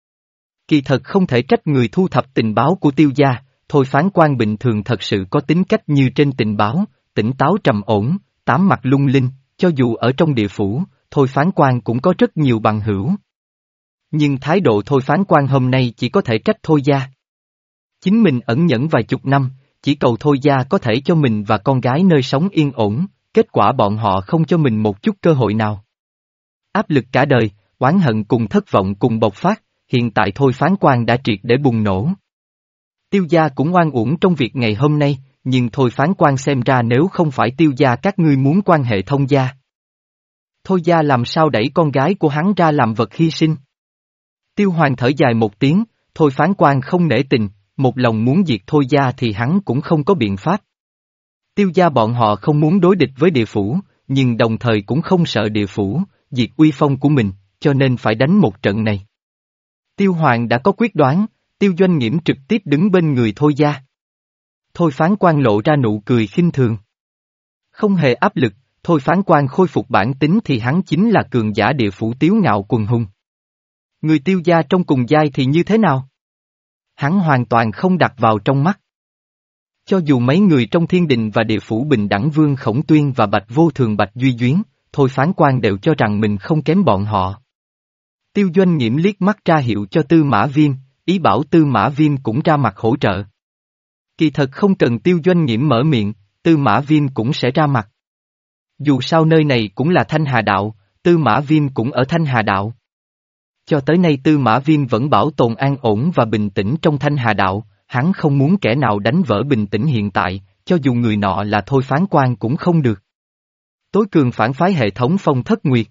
Kỳ thật không thể trách người thu thập tình báo của Tiêu gia, Thôi phán quan bình thường thật sự có tính cách như trên tình báo, tỉnh táo trầm ổn, tám mặt lung linh, cho dù ở trong địa phủ, Thôi phán quan cũng có rất nhiều bằng hữu. Nhưng thái độ thôi phán quan hôm nay chỉ có thể trách Thôi Gia. Chính mình ẩn nhẫn vài chục năm, chỉ cầu Thôi Gia có thể cho mình và con gái nơi sống yên ổn, kết quả bọn họ không cho mình một chút cơ hội nào. Áp lực cả đời, oán hận cùng thất vọng cùng bộc phát, hiện tại Thôi phán quan đã triệt để bùng nổ. Tiêu gia cũng oan uổng trong việc ngày hôm nay, nhưng Thôi phán quan xem ra nếu không phải Tiêu gia các ngươi muốn quan hệ thông gia. Thôi gia làm sao đẩy con gái của hắn ra làm vật hy sinh. Tiêu Hoàng thở dài một tiếng, Thôi phán quan không nể tình, một lòng muốn diệt Thôi gia thì hắn cũng không có biện pháp. Tiêu gia bọn họ không muốn đối địch với địa phủ, nhưng đồng thời cũng không sợ địa phủ, diệt uy phong của mình, cho nên phải đánh một trận này. Tiêu Hoàng đã có quyết đoán, Tiêu Doanh Nghiễm trực tiếp đứng bên người Thôi gia. Thôi phán quan lộ ra nụ cười khinh thường. Không hề áp lực, Thôi phán quan khôi phục bản tính thì hắn chính là cường giả địa phủ tiếu ngạo quần hùng. Người Tiêu gia trong cùng giai thì như thế nào? Hắn hoàn toàn không đặt vào trong mắt. Cho dù mấy người trong thiên đình và địa phủ bình đẳng Vương Khổng Tuyên và Bạch Vô Thường Bạch Duy Duyến, Thôi phán quan đều cho rằng mình không kém bọn họ. Tiêu Doanh Nghiễm liếc mắt ra hiệu cho Tư Mã Viêm, ý bảo Tư Mã Viêm cũng ra mặt hỗ trợ. Kỳ thật không cần Tiêu Doanh Nghiễm mở miệng, Tư Mã Viêm cũng sẽ ra mặt. Dù sao nơi này cũng là Thanh Hà Đạo, Tư Mã Viêm cũng ở Thanh Hà Đạo. Cho tới nay Tư Mã Viêm vẫn bảo tồn an ổn và bình tĩnh trong Thanh Hà Đạo, hắn không muốn kẻ nào đánh vỡ bình tĩnh hiện tại, cho dù người nọ là Thôi phán quan cũng không được. Tối cường phản phái hệ thống Phong Thất Nguyệt.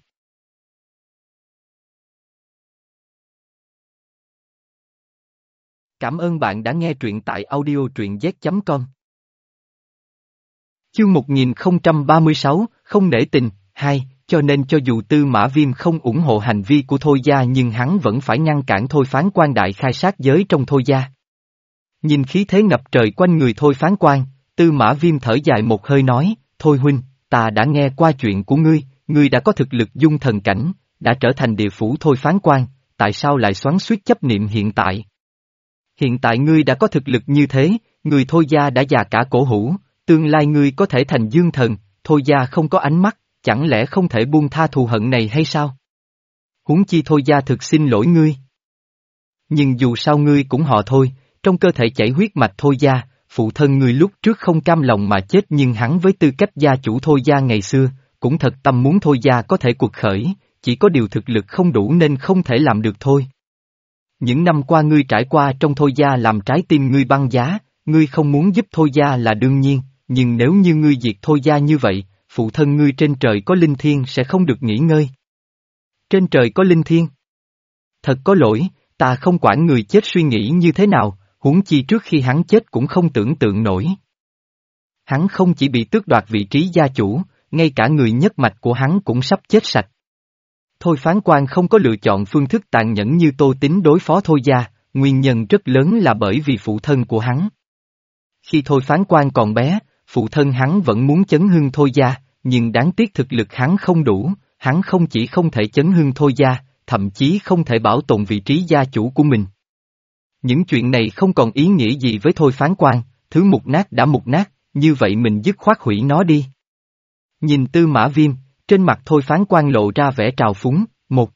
Cảm ơn bạn đã nghe truyện tại audio truyện z chấm com. Chương một nghìn không trăm ba mươi sáu, không nể tình, hai, cho nên cho dù Tư Mã Viêm không ủng hộ hành vi của Thôi gia nhưng hắn vẫn phải ngăn cản Thôi phán quan đại khai sát giới trong Thôi gia. Nhìn khí thế ngập trời quanh người Thôi phán quan, Tư Mã Viêm thở dài một hơi nói, Thôi huynh, ta đã nghe qua chuyện của ngươi, ngươi đã có thực lực dung thần cảnh, đã trở thành địa phủ Thôi phán quan, tại sao lại xoắn xuýt chấp niệm hiện tại? Hiện tại ngươi đã có thực lực như thế, người Thôi gia đã già cả cổ hủ, tương lai ngươi có thể thành dương thần, Thôi gia không có ánh mắt, chẳng lẽ không thể buông tha thù hận này hay sao? Huống chi Thôi gia thực xin lỗi ngươi. Nhưng dù sao ngươi cũng họ Thôi, trong cơ thể chảy huyết mạch Thôi gia, phụ thân ngươi lúc trước không cam lòng mà chết nhưng hắn với tư cách gia chủ Thôi gia ngày xưa, cũng thật tâm muốn Thôi gia có thể cuộc khởi, chỉ có điều thực lực không đủ nên không thể làm được thôi. Những năm qua ngươi trải qua trong Thôi gia làm trái tim ngươi băng giá, ngươi không muốn giúp Thôi gia là đương nhiên, nhưng nếu như ngươi diệt Thôi gia như vậy, phụ thân ngươi trên trời có linh thiên sẽ không được nghỉ ngơi. Trên trời có linh thiên? Thật có lỗi, ta không quản người chết suy nghĩ như thế nào, huống chi trước khi hắn chết cũng không tưởng tượng nổi. Hắn không chỉ bị tước đoạt vị trí gia chủ, ngay cả người nhất mạch của hắn cũng sắp chết sạch. Thôi phán quan không có lựa chọn phương thức tàn nhẫn như Tô Tín đối phó Thôi gia, nguyên nhân rất lớn là bởi vì phụ thân của hắn. Khi Thôi phán quan còn bé, phụ thân hắn vẫn muốn chấn hưng Thôi gia, nhưng đáng tiếc thực lực hắn không đủ, hắn không chỉ không thể chấn hưng Thôi gia, thậm chí không thể bảo tồn vị trí gia chủ của mình. Những chuyện này không còn ý nghĩa gì với Thôi phán quan, thứ mục nát đã mục nát, như vậy mình dứt khoát hủy nó đi. Nhìn Tư Mã Viêm, trên mặt Thôi phán quan lộ ra vẻ trào phúng, một.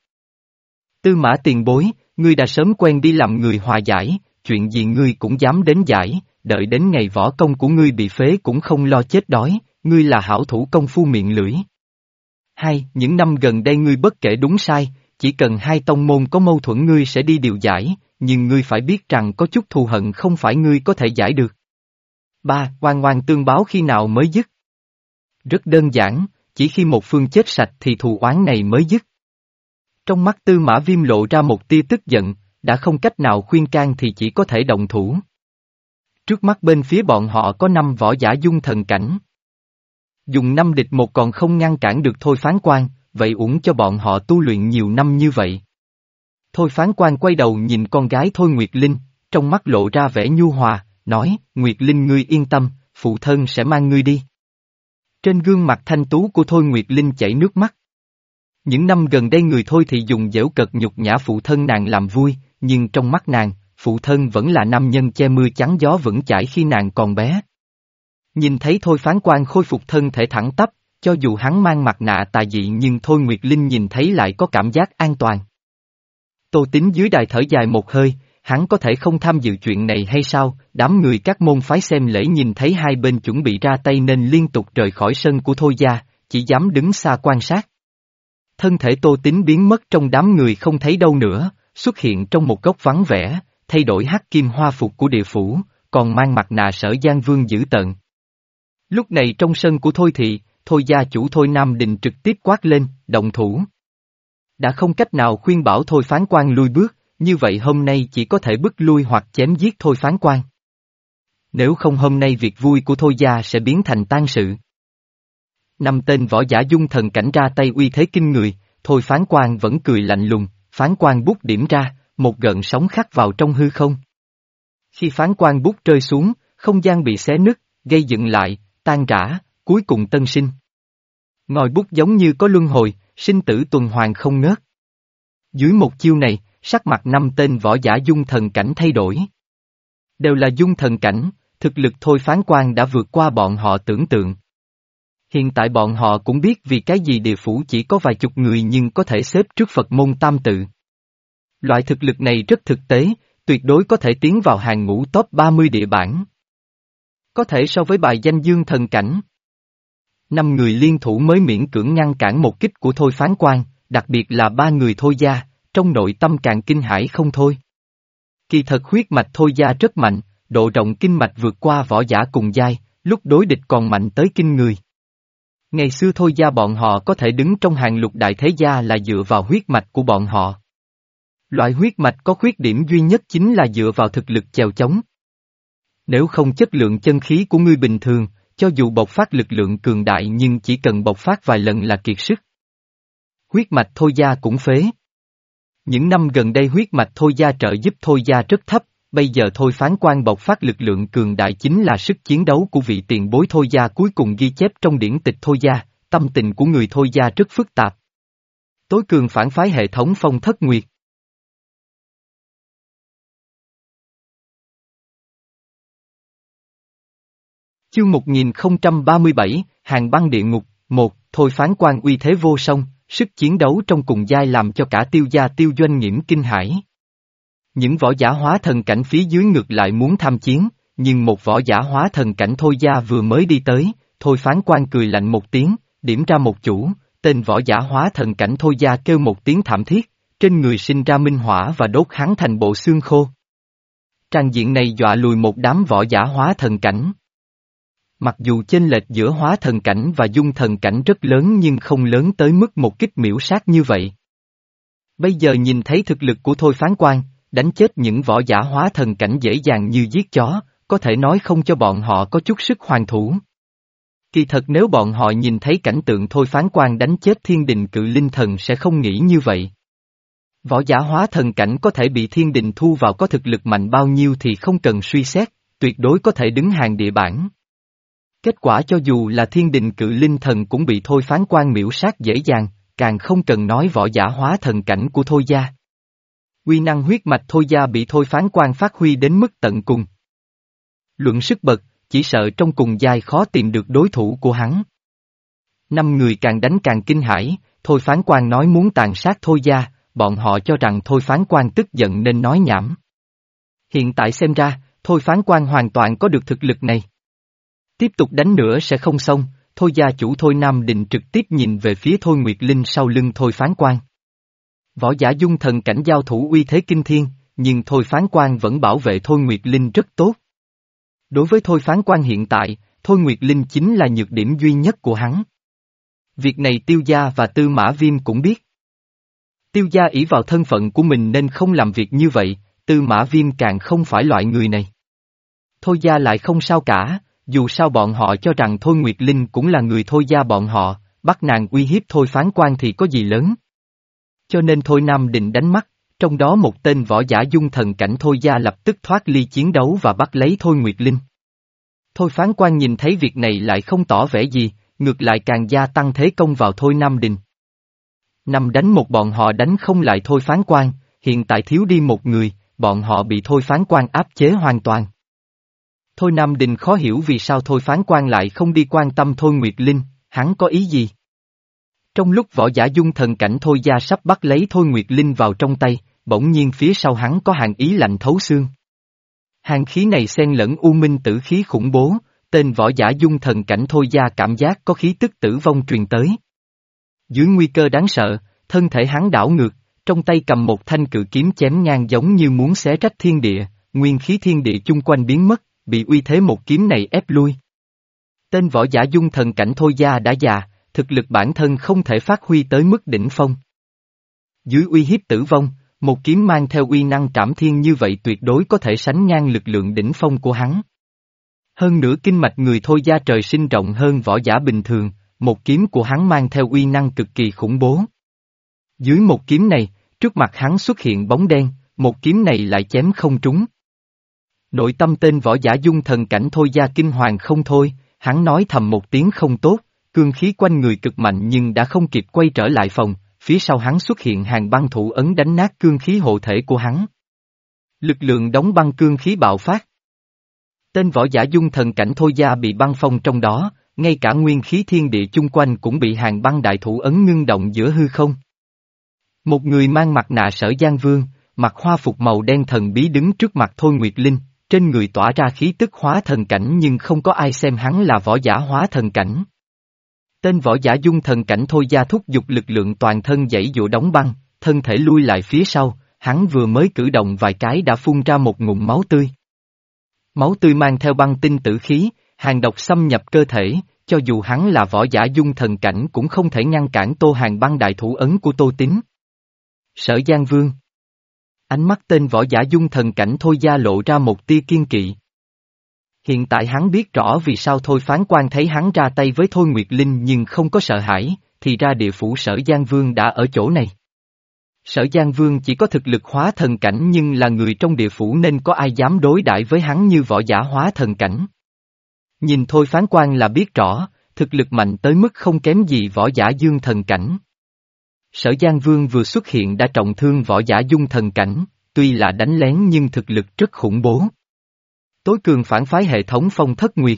Tư Mã tiền bối, ngươi đã sớm quen đi làm người hòa giải, chuyện gì ngươi cũng dám đến giải, đợi đến ngày võ công của ngươi bị phế cũng không lo chết đói, ngươi là hảo thủ công phu miệng lưỡi. Hai, những năm gần đây ngươi bất kể đúng sai, chỉ cần hai tông môn có mâu thuẫn ngươi sẽ đi điều giải, nhưng ngươi phải biết rằng có chút thù hận không phải ngươi có thể giải được. Ba, oan oan tương báo khi nào mới dứt? Rất đơn giản, chỉ khi một phương chết sạch thì thù oán này mới dứt. Trong mắt Tư Mã Viêm lộ ra một tia tức giận, đã không cách nào khuyên can thì chỉ có thể động thủ. Trước mắt bên phía bọn họ có năm võ giả dung thần cảnh. Dùng năm địch một còn không ngăn cản được Thôi phán quan, vậy uổng cho bọn họ tu luyện nhiều năm như vậy. Thôi phán quan quay đầu nhìn con gái Thôi Nguyệt Linh, trong mắt lộ ra vẻ nhu hòa, nói, Nguyệt Linh ngươi yên tâm, phụ thân sẽ mang ngươi đi. Trên gương mặt thanh tú của Thôi Nguyệt Linh chảy nước mắt. Những năm gần đây người Thôi thì dùng giễu cợt nhục nhã phụ thân nàng làm vui, nhưng trong mắt nàng, phụ thân vẫn là nam nhân che mưa chắn gió vững chãi khi nàng còn bé. Nhìn thấy Thôi phán quan khôi phục thân thể thẳng tắp, cho dù hắn mang mặt nạ tà dị nhưng Thôi Nguyệt Linh nhìn thấy lại có cảm giác an toàn. Tô Tín dưới đài thở dài một hơi, hắn có thể không tham dự chuyện này hay sao? Đám người các môn phái xem lễ nhìn thấy hai bên chuẩn bị ra tay nên liên tục rời khỏi sân của Thôi gia, chỉ dám đứng xa quan sát. Thân thể Tô Tín biến mất trong đám người không thấy đâu nữa, xuất hiện trong một góc vắng vẻ, thay đổi hắc kim hoa phục của địa phủ, còn mang mặt nạ Sở Giang Vương dữ tợn. Lúc này trong sân của Thôi thị, Thôi gia chủ Thôi Nam Đình trực tiếp quát lên, động thủ. Đã không cách nào khuyên bảo Thôi Phán Quan lui bước, như vậy hôm nay chỉ có thể bức lui hoặc chém giết Thôi Phán Quan. Nếu không hôm nay việc vui của Thôi gia sẽ biến thành tang sự. Năm tên võ giả dung thần cảnh ra tay uy thế kinh người, Thôi Phán Quan vẫn cười lạnh lùng, Phán Quan bút điểm ra, một gợn sóng khắc vào trong hư không. Khi Phán Quan bút rơi xuống, không gian bị xé nứt, gây dựng lại, tan rã, cuối cùng tân sinh. Ngòi bút giống như có luân hồi, sinh tử tuần hoàn không ngớt. Dưới một chiêu này, sắc mặt năm tên võ giả dung thần cảnh thay đổi. Đều là dung thần cảnh, thực lực Thôi Phán Quan đã vượt qua bọn họ tưởng tượng. Hiện tại bọn họ cũng biết vì cái gì địa phủ chỉ có vài chục người nhưng có thể xếp trước Phật môn tam tự. Loại thực lực này rất thực tế, tuyệt đối có thể tiến vào hàng ngũ top ba mươi địa bảng. Có thể so với bài danh dương thần cảnh. Năm người liên thủ mới miễn cưỡng ngăn cản một kích của Thôi Phán Quan, đặc biệt là ba người Thôi gia, trong nội tâm càng kinh hãi không thôi. Kỳ thật huyết mạch Thôi gia rất mạnh, độ rộng kinh mạch vượt qua võ giả cùng giai, lúc đối địch còn mạnh tới kinh người. Ngày xưa Thôi gia bọn họ có thể đứng trong hàng lục đại thế gia là dựa vào huyết mạch của bọn họ. Loại huyết mạch có khuyết điểm duy nhất chính là dựa vào thực lực chèo chống. Nếu không chất lượng chân khí của ngươi bình thường, cho dù bộc phát lực lượng cường đại nhưng chỉ cần bộc phát vài lần là kiệt sức. Huyết mạch Thôi gia cũng phế. Những năm gần đây huyết mạch Thôi gia trợ giúp Thôi gia rất thấp, bây giờ Thôi Phán Quan bộc phát lực lượng cường đại chính là sức chiến đấu của vị tiền bối Thôi gia cuối cùng ghi chép trong điển tịch Thôi gia, tâm tình của người Thôi gia rất phức tạp. Tối cường phản phái hệ thống Phong Thất Nguyệt. Chương một nghìn không trăm ba mươi bảy, Hàng băng địa ngục, một, Thôi Phán Quan uy thế vô song, sức chiến đấu trong cùng giai làm cho cả Tiêu gia Tiêu Doanh nghiễm kinh hãi. Những võ giả hóa thần cảnh phía dưới ngược lại muốn tham chiến, nhưng một võ giả hóa thần cảnh Thôi gia vừa mới đi tới, Thôi Phán Quan cười lạnh một tiếng, điểm ra một chủ, tên võ giả hóa thần cảnh Thôi gia kêu một tiếng thảm thiết, trên người sinh ra minh hỏa và đốt hắn thành bộ xương khô. Tràng diện này dọa lùi một đám võ giả hóa thần cảnh. Mặc dù chênh lệch giữa hóa thần cảnh và dung thần cảnh rất lớn nhưng không lớn tới mức một kích miễu sát như vậy. Bây giờ nhìn thấy thực lực của Thôi Phán Quan, đánh chết những võ giả hóa thần cảnh dễ dàng như giết chó, có thể nói không cho bọn họ có chút sức hoàn thủ. Kỳ thật nếu bọn họ nhìn thấy cảnh tượng Thôi Phán Quan đánh chết thiên đình cự linh thần sẽ không nghĩ như vậy. Võ giả hóa thần cảnh có thể bị thiên đình thu vào có thực lực mạnh bao nhiêu thì không cần suy xét, tuyệt đối có thể đứng hàng địa bảng. Kết quả cho dù là thiên đình cự linh thần cũng bị Thôi Phán Quan miễu sát dễ dàng, càng không cần nói võ giả hóa thần cảnh của Thôi gia. Uy năng huyết mạch Thôi gia bị Thôi Phán Quan phát huy đến mức tận cùng. Luận sức bật, chỉ sợ trong cùng giai khó tìm được đối thủ của hắn. Năm người càng đánh càng kinh hãi, Thôi Phán Quan nói muốn tàn sát Thôi gia, bọn họ cho rằng Thôi Phán Quan tức giận nên nói nhảm. Hiện tại xem ra, Thôi Phán Quan hoàn toàn có được thực lực này. Tiếp tục đánh nữa sẽ không xong, Thôi gia chủ Thôi Nam Đình trực tiếp nhìn về phía Thôi Nguyệt Linh sau lưng Thôi Phán Quan. Võ giả dung thần cảnh giao thủ uy thế kinh thiên, nhưng Thôi Phán Quan vẫn bảo vệ Thôi Nguyệt Linh rất tốt. Đối với Thôi Phán Quan hiện tại, Thôi Nguyệt Linh chính là nhược điểm duy nhất của hắn. Việc này Tiêu gia và Tư Mã Viêm cũng biết. Tiêu gia ỷ vào thân phận của mình nên không làm việc như vậy, Tư Mã Viêm càng không phải loại người này. Thôi gia lại không sao cả, dù sao bọn họ cho rằng Thôi Nguyệt Linh cũng là người Thôi gia bọn họ, bắt nàng uy hiếp Thôi Phán Quan thì có gì lớn. Cho nên Thôi Nam Định đánh mắt, trong đó một tên võ giả dung thần cảnh Thôi gia lập tức thoát ly chiến đấu và bắt lấy Thôi Nguyệt Linh. Thôi Phán Quan nhìn thấy việc này lại không tỏ vẻ gì, ngược lại càng gia tăng thế công vào Thôi Nam Đình. Năm đánh một bọn họ đánh không lại Thôi Phán Quan, hiện tại thiếu đi một người, bọn họ bị Thôi Phán Quan áp chế hoàn toàn. Thôi Nam Đình khó hiểu vì sao Thôi Phán Quan lại không đi quan tâm Thôi Nguyệt Linh, hắn có ý gì? Trong lúc võ giả dung thần cảnh Thôi gia sắp bắt lấy Thôi Nguyệt Linh vào trong tay, bỗng nhiên phía sau hắn có hàn ý lạnh thấu xương. Hàn khí này xen lẫn u minh tử khí khủng bố, tên võ giả dung thần cảnh thôi gia cảm giác có khí tức tử vong truyền tới. Dưới nguy cơ đáng sợ, thân thể hắn đảo ngược, trong tay cầm một thanh cự kiếm chém ngang giống như muốn xé rách thiên địa, nguyên khí thiên địa chung quanh biến mất, bị uy thế một kiếm này ép lui. Tên võ giả dung thần cảnh thôi gia đã già, thực lực bản thân không thể phát huy tới mức đỉnh phong. Dưới uy hiếp tử vong, một kiếm mang theo uy năng trảm thiên như vậy tuyệt đối có thể sánh ngang lực lượng đỉnh phong của hắn. Hơn nữa kinh mạch người thôi gia trời sinh rộng hơn võ giả bình thường, một kiếm của hắn mang theo uy năng cực kỳ khủng bố. Dưới một kiếm này, trước mặt hắn xuất hiện bóng đen, một kiếm này lại chém không trúng. Nội tâm tên võ giả dung thần cảnh thôi gia kinh hoàng không thôi, hắn nói thầm một tiếng không tốt, cương khí quanh người cực mạnh nhưng đã không kịp quay trở lại phòng, phía sau hắn xuất hiện hàng băng thủ ấn đánh nát cương khí hộ thể của hắn. Lực lượng đóng băng cương khí bạo phát. Tên võ giả dung thần cảnh thôi gia bị băng phong trong đó, ngay cả nguyên khí thiên địa chung quanh cũng bị hàng băng đại thủ ấn ngưng động giữa hư không. Một người mang mặt nạ Sở Giang Vương, mặc hoa phục màu đen thần bí đứng trước mặt Thôi Nguyệt Linh, trên người tỏa ra khí tức hóa thần cảnh nhưng không có ai xem hắn là võ giả hóa thần cảnh. Tên võ giả dung thần cảnh thôi gia thúc giục lực lượng toàn thân dãy dụa đóng băng, thân thể lui lại phía sau, hắn vừa mới cử động vài cái đã phun ra một ngụm máu tươi. Máu tươi mang theo băng tinh tử khí, hàn độc xâm nhập cơ thể, cho dù hắn là võ giả dung thần cảnh cũng không thể ngăn cản Tô Hàn băng đại thủ ấn của Tô Tín. Sở Giang Vương. Ánh mắt tên võ giả dung thần cảnh thôi gia lộ ra một tia kiên kỵ. Hiện tại hắn biết rõ vì sao Thôi Phán Quan thấy hắn ra tay với Thôi Nguyệt Linh nhưng không có sợ hãi, thì ra địa phủ Sở Giang Vương đã ở chỗ này. Sở Giang Vương chỉ có thực lực hóa thần cảnh nhưng là người trong địa phủ nên có ai dám đối đãi với hắn như võ giả hóa thần cảnh. Nhìn Thôi Phán Quan là biết rõ, thực lực mạnh tới mức không kém gì võ giả dương thần cảnh. Sở Giang Vương vừa xuất hiện đã trọng thương võ giả dung thần cảnh, tuy là đánh lén nhưng thực lực rất khủng bố. Tối cường phản phái hệ thống Phong Thất Nguyệt.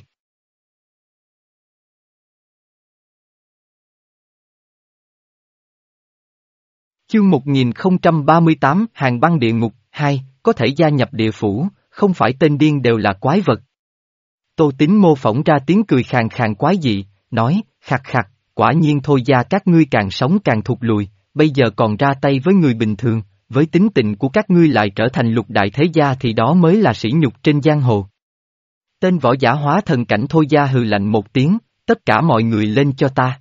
Chương một nghìn không trăm ba mươi tám Hàng băng địa ngục, hai, có thể gia nhập địa phủ, không phải tên điên đều là quái vật. Tô Tín mô phỏng ra tiếng cười khàn khàn quái dị, nói, khặt khặt, quả nhiên thôi gia các ngươi càng sống càng thụt lùi, bây giờ còn ra tay với người bình thường, với tính tình của các ngươi lại trở thành lục đại thế gia thì đó mới là sỉ nhục trên giang hồ. Tên võ giả hóa thần cảnh thôi gia hừ lạnh một tiếng, tất cả mọi người lên cho ta.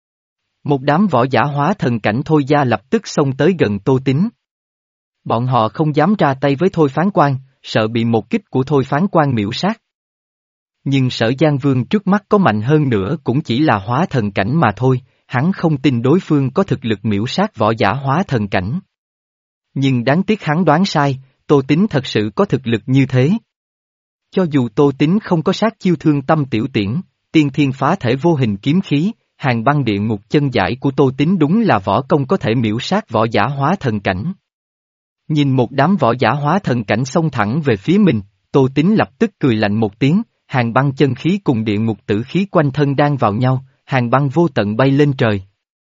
Một đám võ giả hóa thần cảnh thôi gia lập tức xông tới gần Tô Tín. Bọn họ không dám ra tay với Thôi Phán Quan, sợ bị một kích của Thôi Phán Quan miễu sát. Nhưng Sở Giang Vương trước mắt có mạnh hơn nữa cũng chỉ là hóa thần cảnh mà thôi, hắn không tin đối phương có thực lực miễu sát võ giả hóa thần cảnh. Nhưng đáng tiếc hắn đoán sai, Tô Tín thật sự có thực lực như thế. Cho dù Tô Tín không có sát chiêu thương tâm tiểu tiễn, tiên thiên phá thể vô hình kiếm khí, hàng băng địa ngục chân giải của Tô Tín đúng là võ công có thể miễu sát võ giả hóa thần cảnh. Nhìn một đám võ giả hóa thần cảnh xông thẳng về phía mình, Tô Tín lập tức cười lạnh một tiếng, hàng băng chân khí cùng địa ngục tử khí quanh thân đang vào nhau, hàng băng vô tận bay lên trời.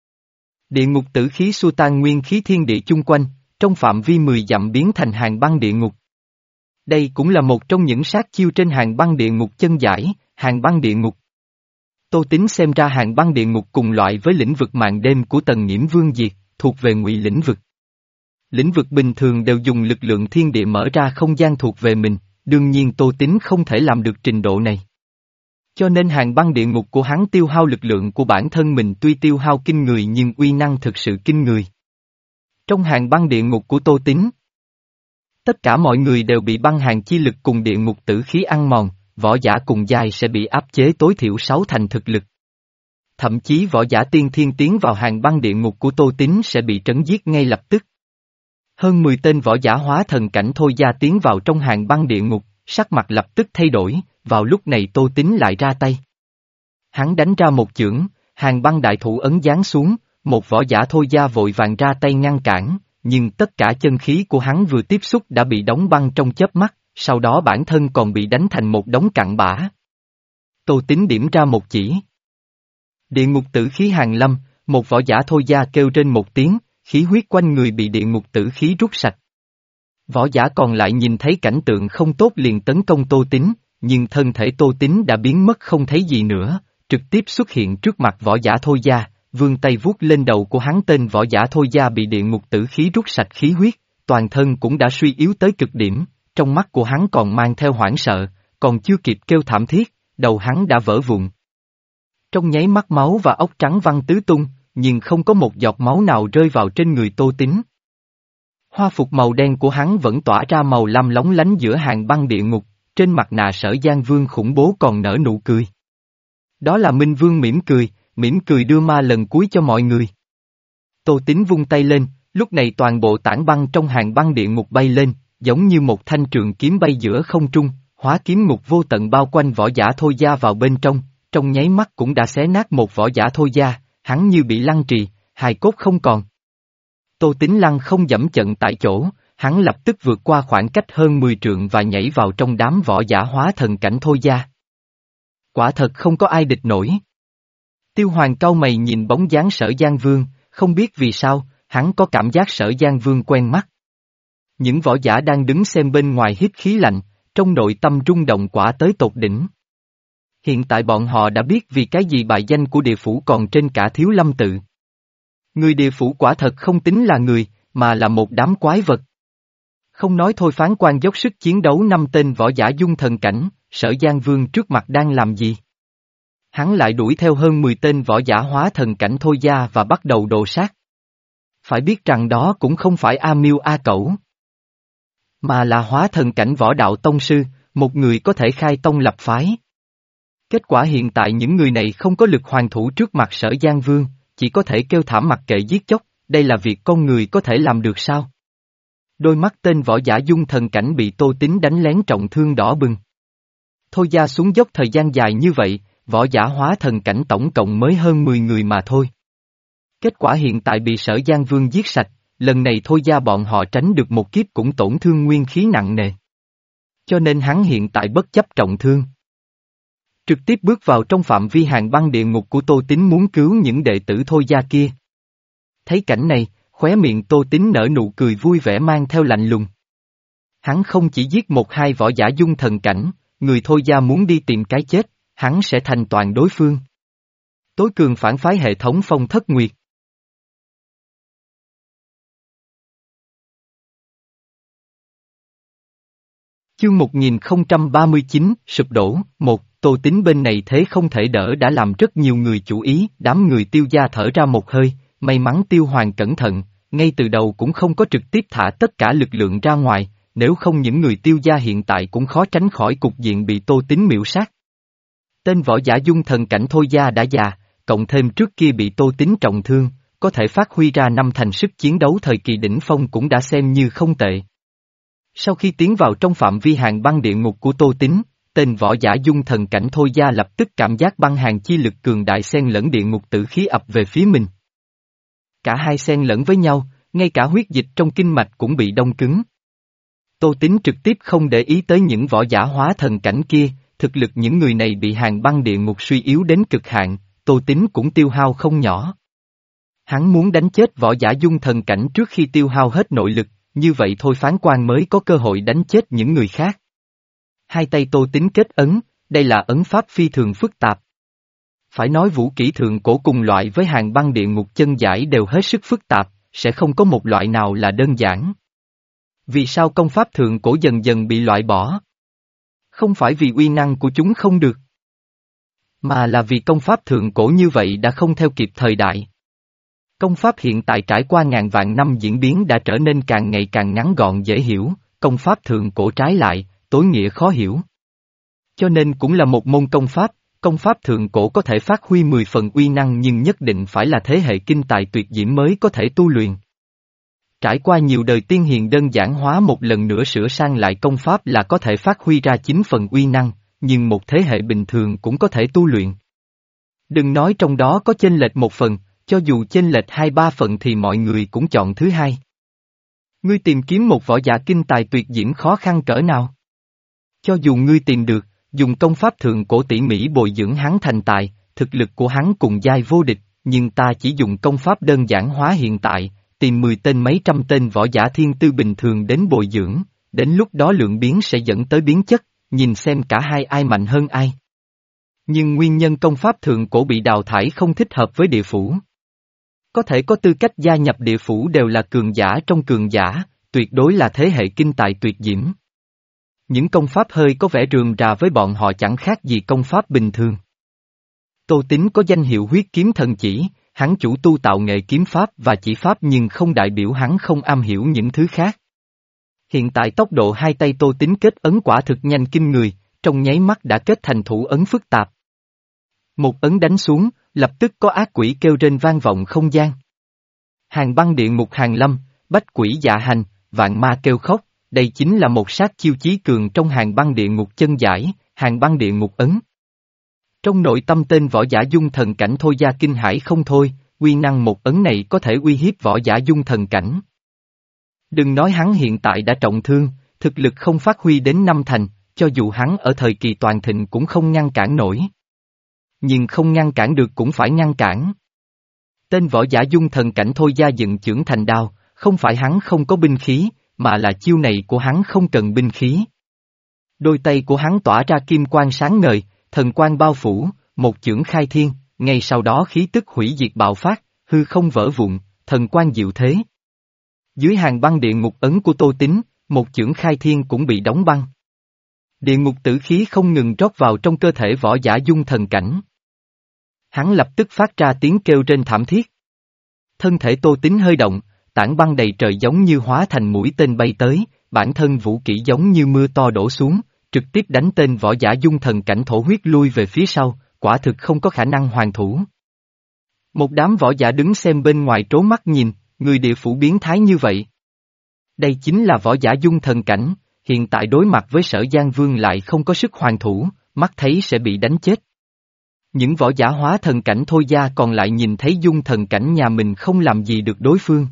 Địa ngục tử khí xua tan nguyên khí thiên địa chung quanh, trong phạm vi mười dặm biến thành hàng băng địa ngục. Đây cũng là một trong những sát chiêu trên hàng băng địa ngục chân giải, hàng băng địa ngục. Tô Tín xem ra hàng băng địa ngục cùng loại với lĩnh vực màn đêm của Tần Nghiễm Vương Diệt, thuộc về ngụy lĩnh vực. Lĩnh vực bình thường đều dùng lực lượng thiên địa mở ra không gian thuộc về mình, đương nhiên Tô Tín không thể làm được trình độ này. Cho nên hàng băng địa ngục của hắn tiêu hao lực lượng của bản thân mình tuy tiêu hao kinh người nhưng uy năng thực sự kinh người. Trong hàng băng địa ngục của Tô Tín, tất cả mọi người đều bị băng hàng chi lực cùng địa ngục tử khí ăn mòn, võ giả cùng giai sẽ bị áp chế tối thiểu sáu thành thực lực. Thậm chí võ giả tiên thiên tiến vào hàng băng địa ngục của Tô Tín sẽ bị trấn giết ngay lập tức. Hơn mười tên võ giả hóa thần cảnh thôi gia tiến vào trong hàng băng địa ngục, sắc mặt lập tức thay đổi, vào lúc này Tô Tín lại ra tay. Hắn đánh ra một chưởng, hàng băng đại thủ ấn giáng xuống, một võ giả thôi gia vội vàng ra tay ngăn cản, nhưng tất cả chân khí của hắn vừa tiếp xúc đã bị đóng băng trong chớp mắt, sau đó bản thân còn bị đánh thành một đống cặn bã. Tô Tín điểm ra một chỉ. Địa ngục tử khí hàng lâm, một võ giả thôi gia kêu trên một tiếng, khí huyết quanh người bị địa ngục tử khí rút sạch, Võ giả còn lại nhìn thấy cảnh tượng không tốt liền tấn công Tô Tín, nhưng thân thể Tô Tín đã biến mất không thấy gì nữa, trực tiếp xuất hiện trước mặt võ giả Thôi Gia, vươn tay vuốt lên đầu của hắn. Tên võ giả Thôi Gia bị địa ngục tử khí rút sạch khí huyết, toàn thân cũng đã suy yếu tới cực điểm, trong mắt của hắn còn mang theo hoảng sợ, còn chưa kịp kêu thảm thiết, đầu hắn đã vỡ vụn. Trong nháy mắt máu và óc trắng văng tứ tung, nhưng không có một giọt máu nào rơi vào trên người Tô Tín. Hoa phục màu đen của hắn vẫn tỏa ra màu lam lóng lánh giữa hàng băng địa ngục, trên mặt nạ Sở Giang Vương khủng bố còn nở nụ cười. Đó là Minh Vương mỉm cười, mỉm cười đưa ma lần cuối cho mọi người. Tô Tín vung tay lên, lúc này toàn bộ tảng băng trong hàng băng địa ngục bay lên, giống như một thanh trường kiếm bay giữa không trung, hóa kiếm ngục vô tận bao quanh võ giả Thôi Gia vào bên trong, trong nháy mắt cũng đã xé nát một võ giả Thôi Gia, hắn như bị lăng trì, hài cốt không còn. Tô Tín lăng không dẫm chận tại chỗ, hắn lập tức vượt qua khoảng cách hơn mười trượng và nhảy vào trong đám võ giả hóa thần cảnh Thôi Gia. Quả thật không có ai địch nổi. Tiêu Hoàng cau mày nhìn bóng dáng Sở Giang Vương, không biết vì sao, hắn có cảm giác Sở Giang Vương quen mắt. Những võ giả đang đứng xem bên ngoài hít khí lạnh, trong nội tâm rung động quả tới tột đỉnh. Hiện tại bọn họ đã biết vì cái gì bài danh của địa phủ còn trên cả Thiếu Lâm tự. Người địa phủ quả thật không tính là người, mà là một đám quái vật. Không nói thôi phán quan dốc sức chiến đấu năm tên võ giả dung thần cảnh, Sở Giang Vương trước mặt đang làm gì? Hắn lại đuổi theo hơn mười tên võ giả hóa thần cảnh Thôi Gia và bắt đầu đồ sát. Phải biết rằng đó cũng không phải A Miêu A Cẩu, mà là hóa thần cảnh võ đạo tông sư, một người có thể khai tông lập phái. Kết quả hiện tại những người này không có lực hoàn thủ trước mặt Sở Giang Vương, chỉ có thể kêu thảm mặc kệ giết chóc, đây là việc con người có thể làm được sao? Đôi mắt tên võ giả dung thần cảnh bị Tô Tín đánh lén trọng thương đỏ bừng. Thôi Gia xuống dốc thời gian dài như vậy, võ giả hóa thần cảnh tổng cộng mới hơn mười người mà thôi. Kết quả hiện tại bị Sở Giang Vương giết sạch, lần này Thôi Gia bọn họ tránh được một kiếp cũng tổn thương nguyên khí nặng nề. Cho nên hắn hiện tại bất chấp trọng thương, trực tiếp bước vào trong phạm vi hàng băng địa ngục của Tô Tín muốn cứu những đệ tử Thôi Gia kia. Thấy cảnh này, khóe miệng Tô Tín nở nụ cười vui vẻ mang theo lạnh lùng. Hắn không chỉ giết một hai võ giả dung thần cảnh, người Thôi Gia muốn đi tìm cái chết, hắn sẽ thành toàn đối phương. Tối cường phản phái hệ thống Phong Thất Nguyệt. Chương một nghìn không trăm ba mươi chín, sụp đổ, một, Tô Tín bên này thế không thể đỡ đã làm rất nhiều người chú ý, đám người Tiêu Gia thở ra một hơi, may mắn Tiêu Hoàng cẩn thận, ngay từ đầu cũng không có trực tiếp thả tất cả lực lượng ra ngoài, nếu không những người Tiêu Gia hiện tại cũng khó tránh khỏi cục diện bị Tô Tín miểu sát. Tên võ giả dung thần cảnh Thôi Gia đã già, cộng thêm trước kia bị Tô Tín trọng thương, có thể phát huy ra năm thành sức chiến đấu thời kỳ đỉnh phong cũng đã xem như không tệ. Sau khi tiến vào trong phạm vi hàng băng địa ngục của Tô Tín, tên võ giả dung thần cảnh Thôi Gia lập tức cảm giác băng hàng chi lực cường đại xen lẫn địa ngục tử khí ập về phía mình. Cả hai xen lẫn với nhau, ngay cả huyết dịch trong kinh mạch cũng bị đông cứng. Tô Tín trực tiếp không để ý tới những võ giả hóa thần cảnh kia, thực lực những người này bị hàng băng địa ngục suy yếu đến cực hạn, Tô Tín cũng tiêu hao không nhỏ. Hắn muốn đánh chết võ giả dung thần cảnh trước khi tiêu hao hết nội lực, như vậy thôi phán quan mới có cơ hội đánh chết những người khác. Hai tay Tô Tín kết ấn, đây là ấn pháp phi thường phức tạp. Phải nói vũ kỹ thượng cổ cùng loại với hàng băng địa ngục chân giải đều hết sức phức tạp, sẽ không có một loại nào là đơn giản. Vì sao công pháp thượng cổ dần dần bị loại bỏ? Không phải vì uy năng của chúng không được, mà là vì công pháp thượng cổ như vậy đã không theo kịp thời đại. Công pháp hiện tại trải qua ngàn vạn năm diễn biến đã trở nên càng ngày càng ngắn gọn dễ hiểu, công pháp thượng cổ trái lại, tối nghĩa khó hiểu. Cho nên cũng là một môn công pháp, công pháp thượng cổ có thể phát huy mười phần uy năng nhưng nhất định phải là thế hệ kinh tài tuyệt diễm mới có thể tu luyện. Trải qua nhiều đời tiên hiền đơn giản hóa một lần nữa sửa sang lại công pháp là có thể phát huy ra chín phần uy năng, nhưng một thế hệ bình thường cũng có thể tu luyện. Đừng nói trong đó có chênh lệch một phần, cho dù chênh lệch hai ba phần thì mọi người cũng chọn thứ hai. Ngươi tìm kiếm một võ giả kinh tài tuyệt diễm khó khăn cỡ nào? Cho dù ngươi tìm được, dùng công pháp thượng cổ tỉ mỉ bồi dưỡng hắn thành tài, thực lực của hắn cùng giai vô địch, nhưng ta chỉ dùng công pháp đơn giản hóa hiện tại, tìm mười tên mấy trăm tên võ giả thiên tư bình thường đến bồi dưỡng, đến lúc đó lượng biến sẽ dẫn tới biến chất, nhìn xem cả hai ai mạnh hơn ai. Nhưng nguyên nhân công pháp thượng cổ bị đào thải không thích hợp với địa phủ. Có thể có tư cách gia nhập địa phủ đều là cường giả trong cường giả, tuyệt đối là thế hệ kinh tài tuyệt diễm. Những công pháp hơi có vẻ rườm rà với bọn họ chẳng khác gì công pháp bình thường. Tô Tín có danh hiệu huyết kiếm thần chỉ, hắn chủ tu tạo nghệ kiếm pháp và chỉ pháp nhưng không đại biểu hắn không am hiểu những thứ khác. Hiện tại tốc độ hai tay Tô Tín kết ấn quả thực nhanh kinh người, trong nháy mắt đã kết thành thủ ấn phức tạp. Một ấn đánh xuống, lập tức có ác quỷ kêu rên vang vọng không gian. Hàng băng địa ngục hàng lâm, bách quỷ dạ hành, vạn ma kêu khóc, đây chính là một sát chiêu chí cường trong hàng băng địa ngục chân giải, hàng băng địa ngục ấn. Trong nội tâm tên võ giả dung thần cảnh Thôi Gia kinh hãi không thôi, uy năng một ấn này có thể uy hiếp võ giả dung thần cảnh. Đừng nói hắn hiện tại đã trọng thương, thực lực không phát huy đến năm thành, cho dù hắn ở thời kỳ toàn thịnh cũng không ngăn cản nổi. Nhưng không ngăn cản được cũng phải ngăn cản. Tên võ giả dung thần cảnh Thôi Gia dựng chưởng thành đao, không phải hắn không có binh khí, mà là chiêu này của hắn không cần binh khí. Đôi tay của hắn tỏa ra kim quang sáng ngời, thần quang bao phủ, một chưởng khai thiên, ngay sau đó khí tức hủy diệt bạo phát, hư không vỡ vụn, thần quang diệu thế. Dưới hàng băng địa ngục ấn của Tô Tín, một chưởng khai thiên cũng bị đóng băng. Địa ngục tử khí không ngừng rót vào trong cơ thể võ giả dung thần cảnh. Hắn lập tức phát ra tiếng kêu trên thảm thiết. Thân thể Tô Tín hơi động, tảng băng đầy trời giống như hóa thành mũi tên bay tới, bản thân vũ kỹ giống như mưa to đổ xuống, trực tiếp đánh tên võ giả dung thần cảnh thổ huyết lui về phía sau, quả thực không có khả năng hoàn thủ. Một đám võ giả đứng xem bên ngoài trố mắt nhìn, người địa phủ biến thái như vậy. Đây chính là võ giả dung thần cảnh, hiện tại đối mặt với Sở Giang Vương lại không có sức hoàn thủ, mắt thấy sẽ bị đánh chết. Những võ giả hóa thần cảnh Thôi Gia còn lại nhìn thấy dung thần cảnh nhà mình không làm gì được đối phương.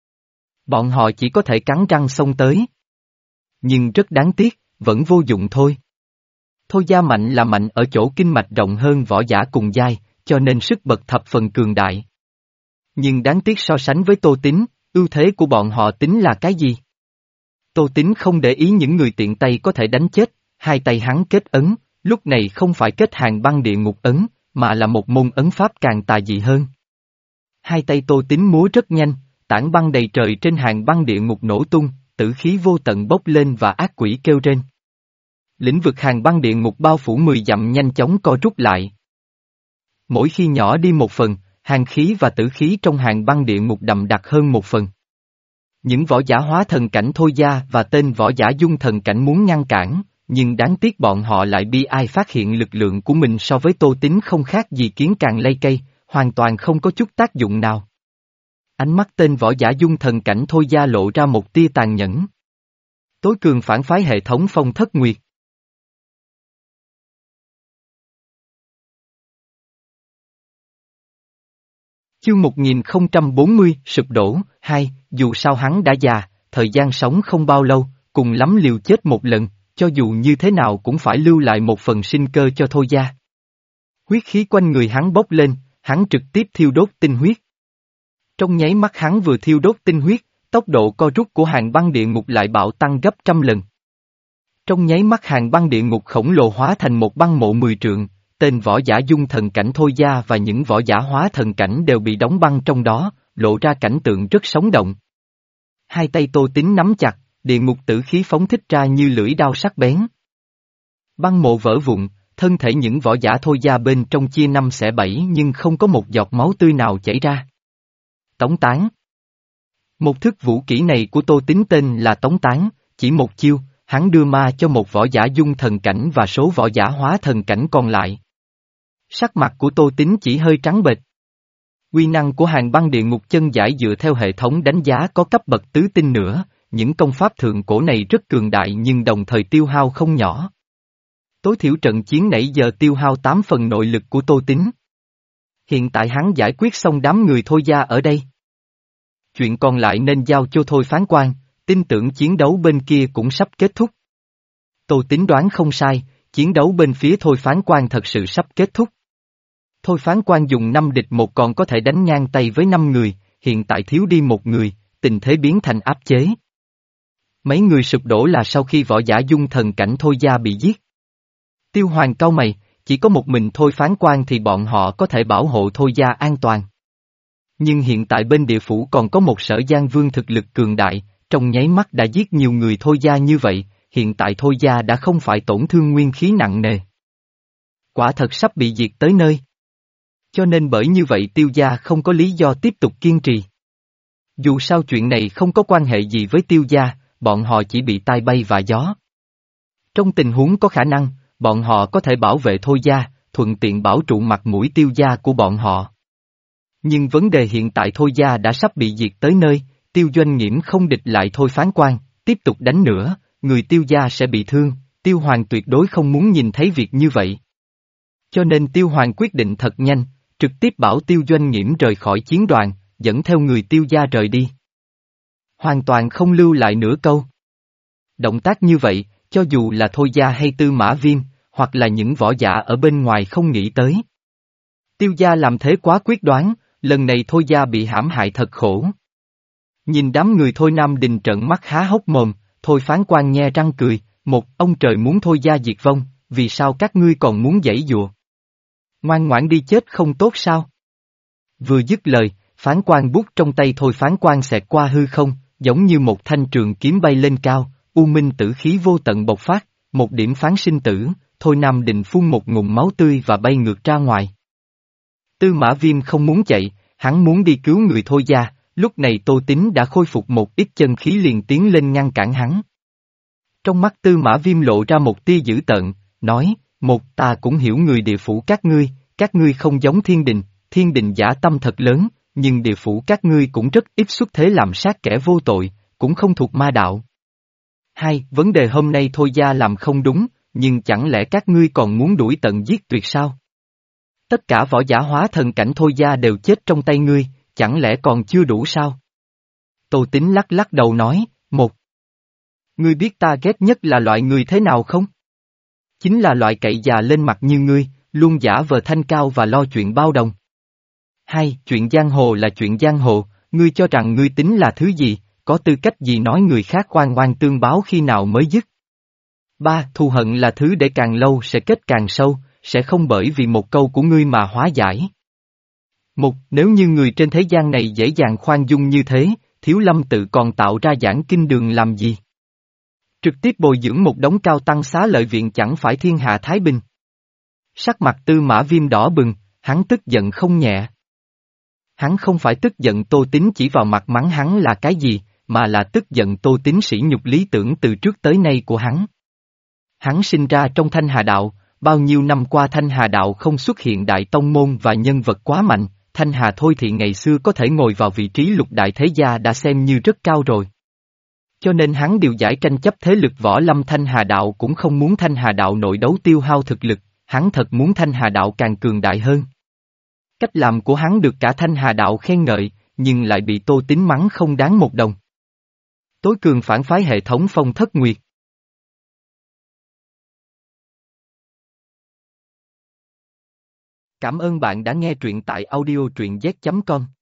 Bọn họ chỉ có thể cắn răng xông tới. Nhưng rất đáng tiếc, vẫn vô dụng thôi. Thôi Gia mạnh là mạnh ở chỗ kinh mạch rộng hơn võ giả cùng giai, cho nên sức bật thập phần cường đại. Nhưng đáng tiếc so sánh với Tô Tín, ưu thế của bọn họ tính là cái gì? Tô Tín không để ý những người tiện tay có thể đánh chết, hai tay hắn kết ấn, lúc này không phải kết hàng băng địa ngục ấn, mà là một môn ấn pháp càng tà dị hơn. Hai tay Tô Tín múa rất nhanh, tảng băng đầy trời trên hàng băng địa ngục nổ tung, tử khí vô tận bốc lên và ác quỷ kêu rên. Lĩnh vực hàng băng địa ngục bao phủ mười dặm nhanh chóng co rút lại. Mỗi khi nhỏ đi một phần, hàng khí và tử khí trong hàng băng địa ngục đậm đặc hơn một phần. Những võ giả hóa thần cảnh Thôi Gia và tên võ giả dung thần cảnh muốn ngăn cản, nhưng đáng tiếc bọn họ lại bi ai phát hiện lực lượng của mình so với Tô Tín không khác gì kiến càng lay cây, hoàn toàn không có chút tác dụng nào. Ánh mắt tên võ giả dung thần cảnh Thôi Gia lộ ra một tia tàn nhẫn. Tối cường phản phái hệ thống Phong Thất Nguyệt. Chương một nghìn không trăm bốn mươi, sụp đổ, hai, dù sao hắn đã già, thời gian sống không bao lâu, cùng lắm liều chết một lần, cho dù như thế nào cũng phải lưu lại một phần sinh cơ cho Thôi Gia. Huyết khí quanh người hắn bốc lên, hắn trực tiếp thiêu đốt tinh huyết. Trong nháy mắt hắn vừa thiêu đốt tinh huyết, tốc độ co rút của hàng băng địa ngục lại bạo tăng gấp trăm lần. Trong nháy mắt hàng băng địa ngục khổng lồ hóa thành một băng mộ mười trượng, tên võ giả dung thần cảnh Thôi Gia và những võ giả hóa thần cảnh đều bị đóng băng trong đó, lộ ra cảnh tượng rất sống động. Hai tay Tô Tín nắm chặt, địa ngục tử khí phóng thích ra như lưỡi đao sắc bén. Băng mộ vỡ vụn, thân thể những võ giả Thôi Gia bên trong chia năm xẻ bảy nhưng không có một giọt máu tươi nào chảy ra. Tống tán. Một thức vũ kỹ này của Tô Tín tên là tống tán, chỉ một chiêu, hắn đưa ma cho một võ giả dung thần cảnh và số võ giả hóa thần cảnh còn lại. Sắc mặt của Tô Tín chỉ hơi trắng bệch. Uy năng của hàng băng địa ngục chân giải dựa theo hệ thống đánh giá có cấp bậc tứ tinh nữa, những công pháp thượng cổ này rất cường đại nhưng đồng thời tiêu hao không nhỏ. Tối thiểu trận chiến nãy giờ tiêu hao tám phần nội lực của Tô Tín. Hiện tại hắn giải quyết xong đám người Thôi Gia ở đây. Chuyện còn lại nên giao cho Thôi Phán Quan, tin tưởng chiến đấu bên kia cũng sắp kết thúc. Tô Tín đoán không sai, chiến đấu bên phía Thôi Phán Quan thật sự sắp kết thúc. Thôi Phán Quan dùng năm địch một còn có thể đánh ngang tay với năm người, hiện tại thiếu đi một người, tình thế biến thành áp chế. Mấy người sụp đổ là sau khi võ giả dung thần cảnh Thôi Gia bị giết. Tiêu Hoàng cau mày, chỉ có một mình Thôi Phán Quan thì bọn họ có thể bảo hộ Thôi Gia an toàn. Nhưng hiện tại bên địa phủ còn có một Sở Giang Vương thực lực cường đại, trong nháy mắt đã giết nhiều người Thôi Gia như vậy, hiện tại Thôi Gia đã không phải tổn thương nguyên khí nặng nề. Quả thật sắp bị diệt tới nơi. Cho nên bởi như vậy Tiêu Gia không có lý do tiếp tục kiên trì. Dù sao chuyện này không có quan hệ gì với Tiêu Gia, bọn họ chỉ bị tai bay và gió. Trong tình huống có khả năng, bọn họ có thể bảo vệ Thôi Gia, thuận tiện bảo trụ mặt mũi Tiêu Gia của bọn họ. Nhưng vấn đề hiện tại Thôi Gia đã sắp bị diệt tới nơi, Tiêu Doanh Nghiễm không địch lại Thôi Phán Quan, tiếp tục đánh nữa, người Tiêu Gia sẽ bị thương, Tiêu Hoàng tuyệt đối không muốn nhìn thấy việc như vậy. Cho nên Tiêu Hoàng quyết định thật nhanh, trực tiếp bảo Tiêu Doanh Nghiễm rời khỏi chiến đoàn, dẫn theo người Tiêu Gia rời đi. Hoàn toàn không lưu lại nửa câu. Động tác như vậy, cho dù là Thôi Gia hay Tư Mã Viêm, hoặc là những võ giả ở bên ngoài không nghĩ tới. Tiêu Gia làm thế quá quyết đoán, lần này Thôi Gia bị hãm hại thật khổ. Nhìn đám người Thôi Nam Đình trợn mắt há hốc mồm, Thôi Phán Quan nhe răng cười, một ông trời muốn Thôi Gia diệt vong, vì sao các ngươi còn muốn giãy giụa? Ngoan ngoãn đi chết không tốt sao? Vừa dứt lời, phán quan bút trong tay Thôi Phán Quan xẹt qua hư không, giống như một thanh trường kiếm bay lên cao, u minh tử khí vô tận bộc phát, một điểm phán sinh tử, Thôi Nam Định phun một ngụm máu tươi và bay ngược ra ngoài. Tư Mã Viêm không muốn chạy, hắn muốn đi cứu người Thôi Gia, lúc này Tô Tín đã khôi phục một ít chân khí liền tiến lên ngăn cản hắn. Trong mắt Tư Mã Viêm lộ ra một tia dữ tợn, nói, một ta cũng hiểu người địa phủ các ngươi, các ngươi không giống thiên đình, thiên đình giả tâm thật lớn, nhưng địa phủ các ngươi cũng rất ít xuất thế làm sát kẻ vô tội, cũng không thuộc ma đạo. Hai, vấn đề hôm nay Thôi Gia làm không đúng, nhưng chẳng lẽ các ngươi còn muốn đuổi tận giết tuyệt sao? Tất cả võ giả hóa thần cảnh Thôi Gia đều chết trong tay ngươi, chẳng lẽ còn chưa đủ sao? Tô Tín lắc lắc đầu nói, một. Ngươi biết ta ghét nhất là loại người thế nào không? Chính là loại cậy già lên mặt như ngươi, luôn giả vờ thanh cao và lo chuyện bao đồng. Hai, chuyện giang hồ là chuyện giang hồ, ngươi cho rằng ngươi tính là thứ gì, có tư cách gì nói người khác oan oan tương báo khi nào mới dứt. Ba, thù hận là thứ để càng lâu sẽ kết càng sâu, sẽ không bởi vì một câu của ngươi mà hóa giải. Một, nếu như người trên thế gian này dễ dàng khoan dung như thế, Thiếu Lâm tự còn tạo ra giảng kinh đường làm gì? Trực tiếp bồi dưỡng một đống cao tăng xá lợi viện chẳng phải thiên hạ thái bình. Sắc mặt Tư Mã Viêm đỏ bừng, hắn tức giận không nhẹ. Hắn không phải tức giận Tô Tín chỉ vào mặt mắng hắn là cái gì, mà là tức giận Tô Tín sỉ nhục lý tưởng từ trước tới nay của hắn. Hắn sinh ra trong Thanh Hà Đạo, bao nhiêu năm qua Thanh Hà Đạo không xuất hiện đại tông môn và nhân vật quá mạnh, Thanh Hà thôi thì ngày xưa có thể ngồi vào vị trí lục đại thế gia đã xem như rất cao rồi. Cho nên hắn điều giải tranh chấp thế lực võ lâm Thanh Hà Đạo cũng không muốn Thanh Hà Đạo nội đấu tiêu hao thực lực, hắn thật muốn Thanh Hà Đạo càng cường đại hơn. Cách làm của hắn được cả Thanh Hà Đạo khen ngợi, nhưng lại bị Tô Tín mắng không đáng một đồng. Tối cường phản phái hệ thống Phong Thất Nguyệt. Cảm ơn bạn đã nghe truyện tại audio truyện z chấm com.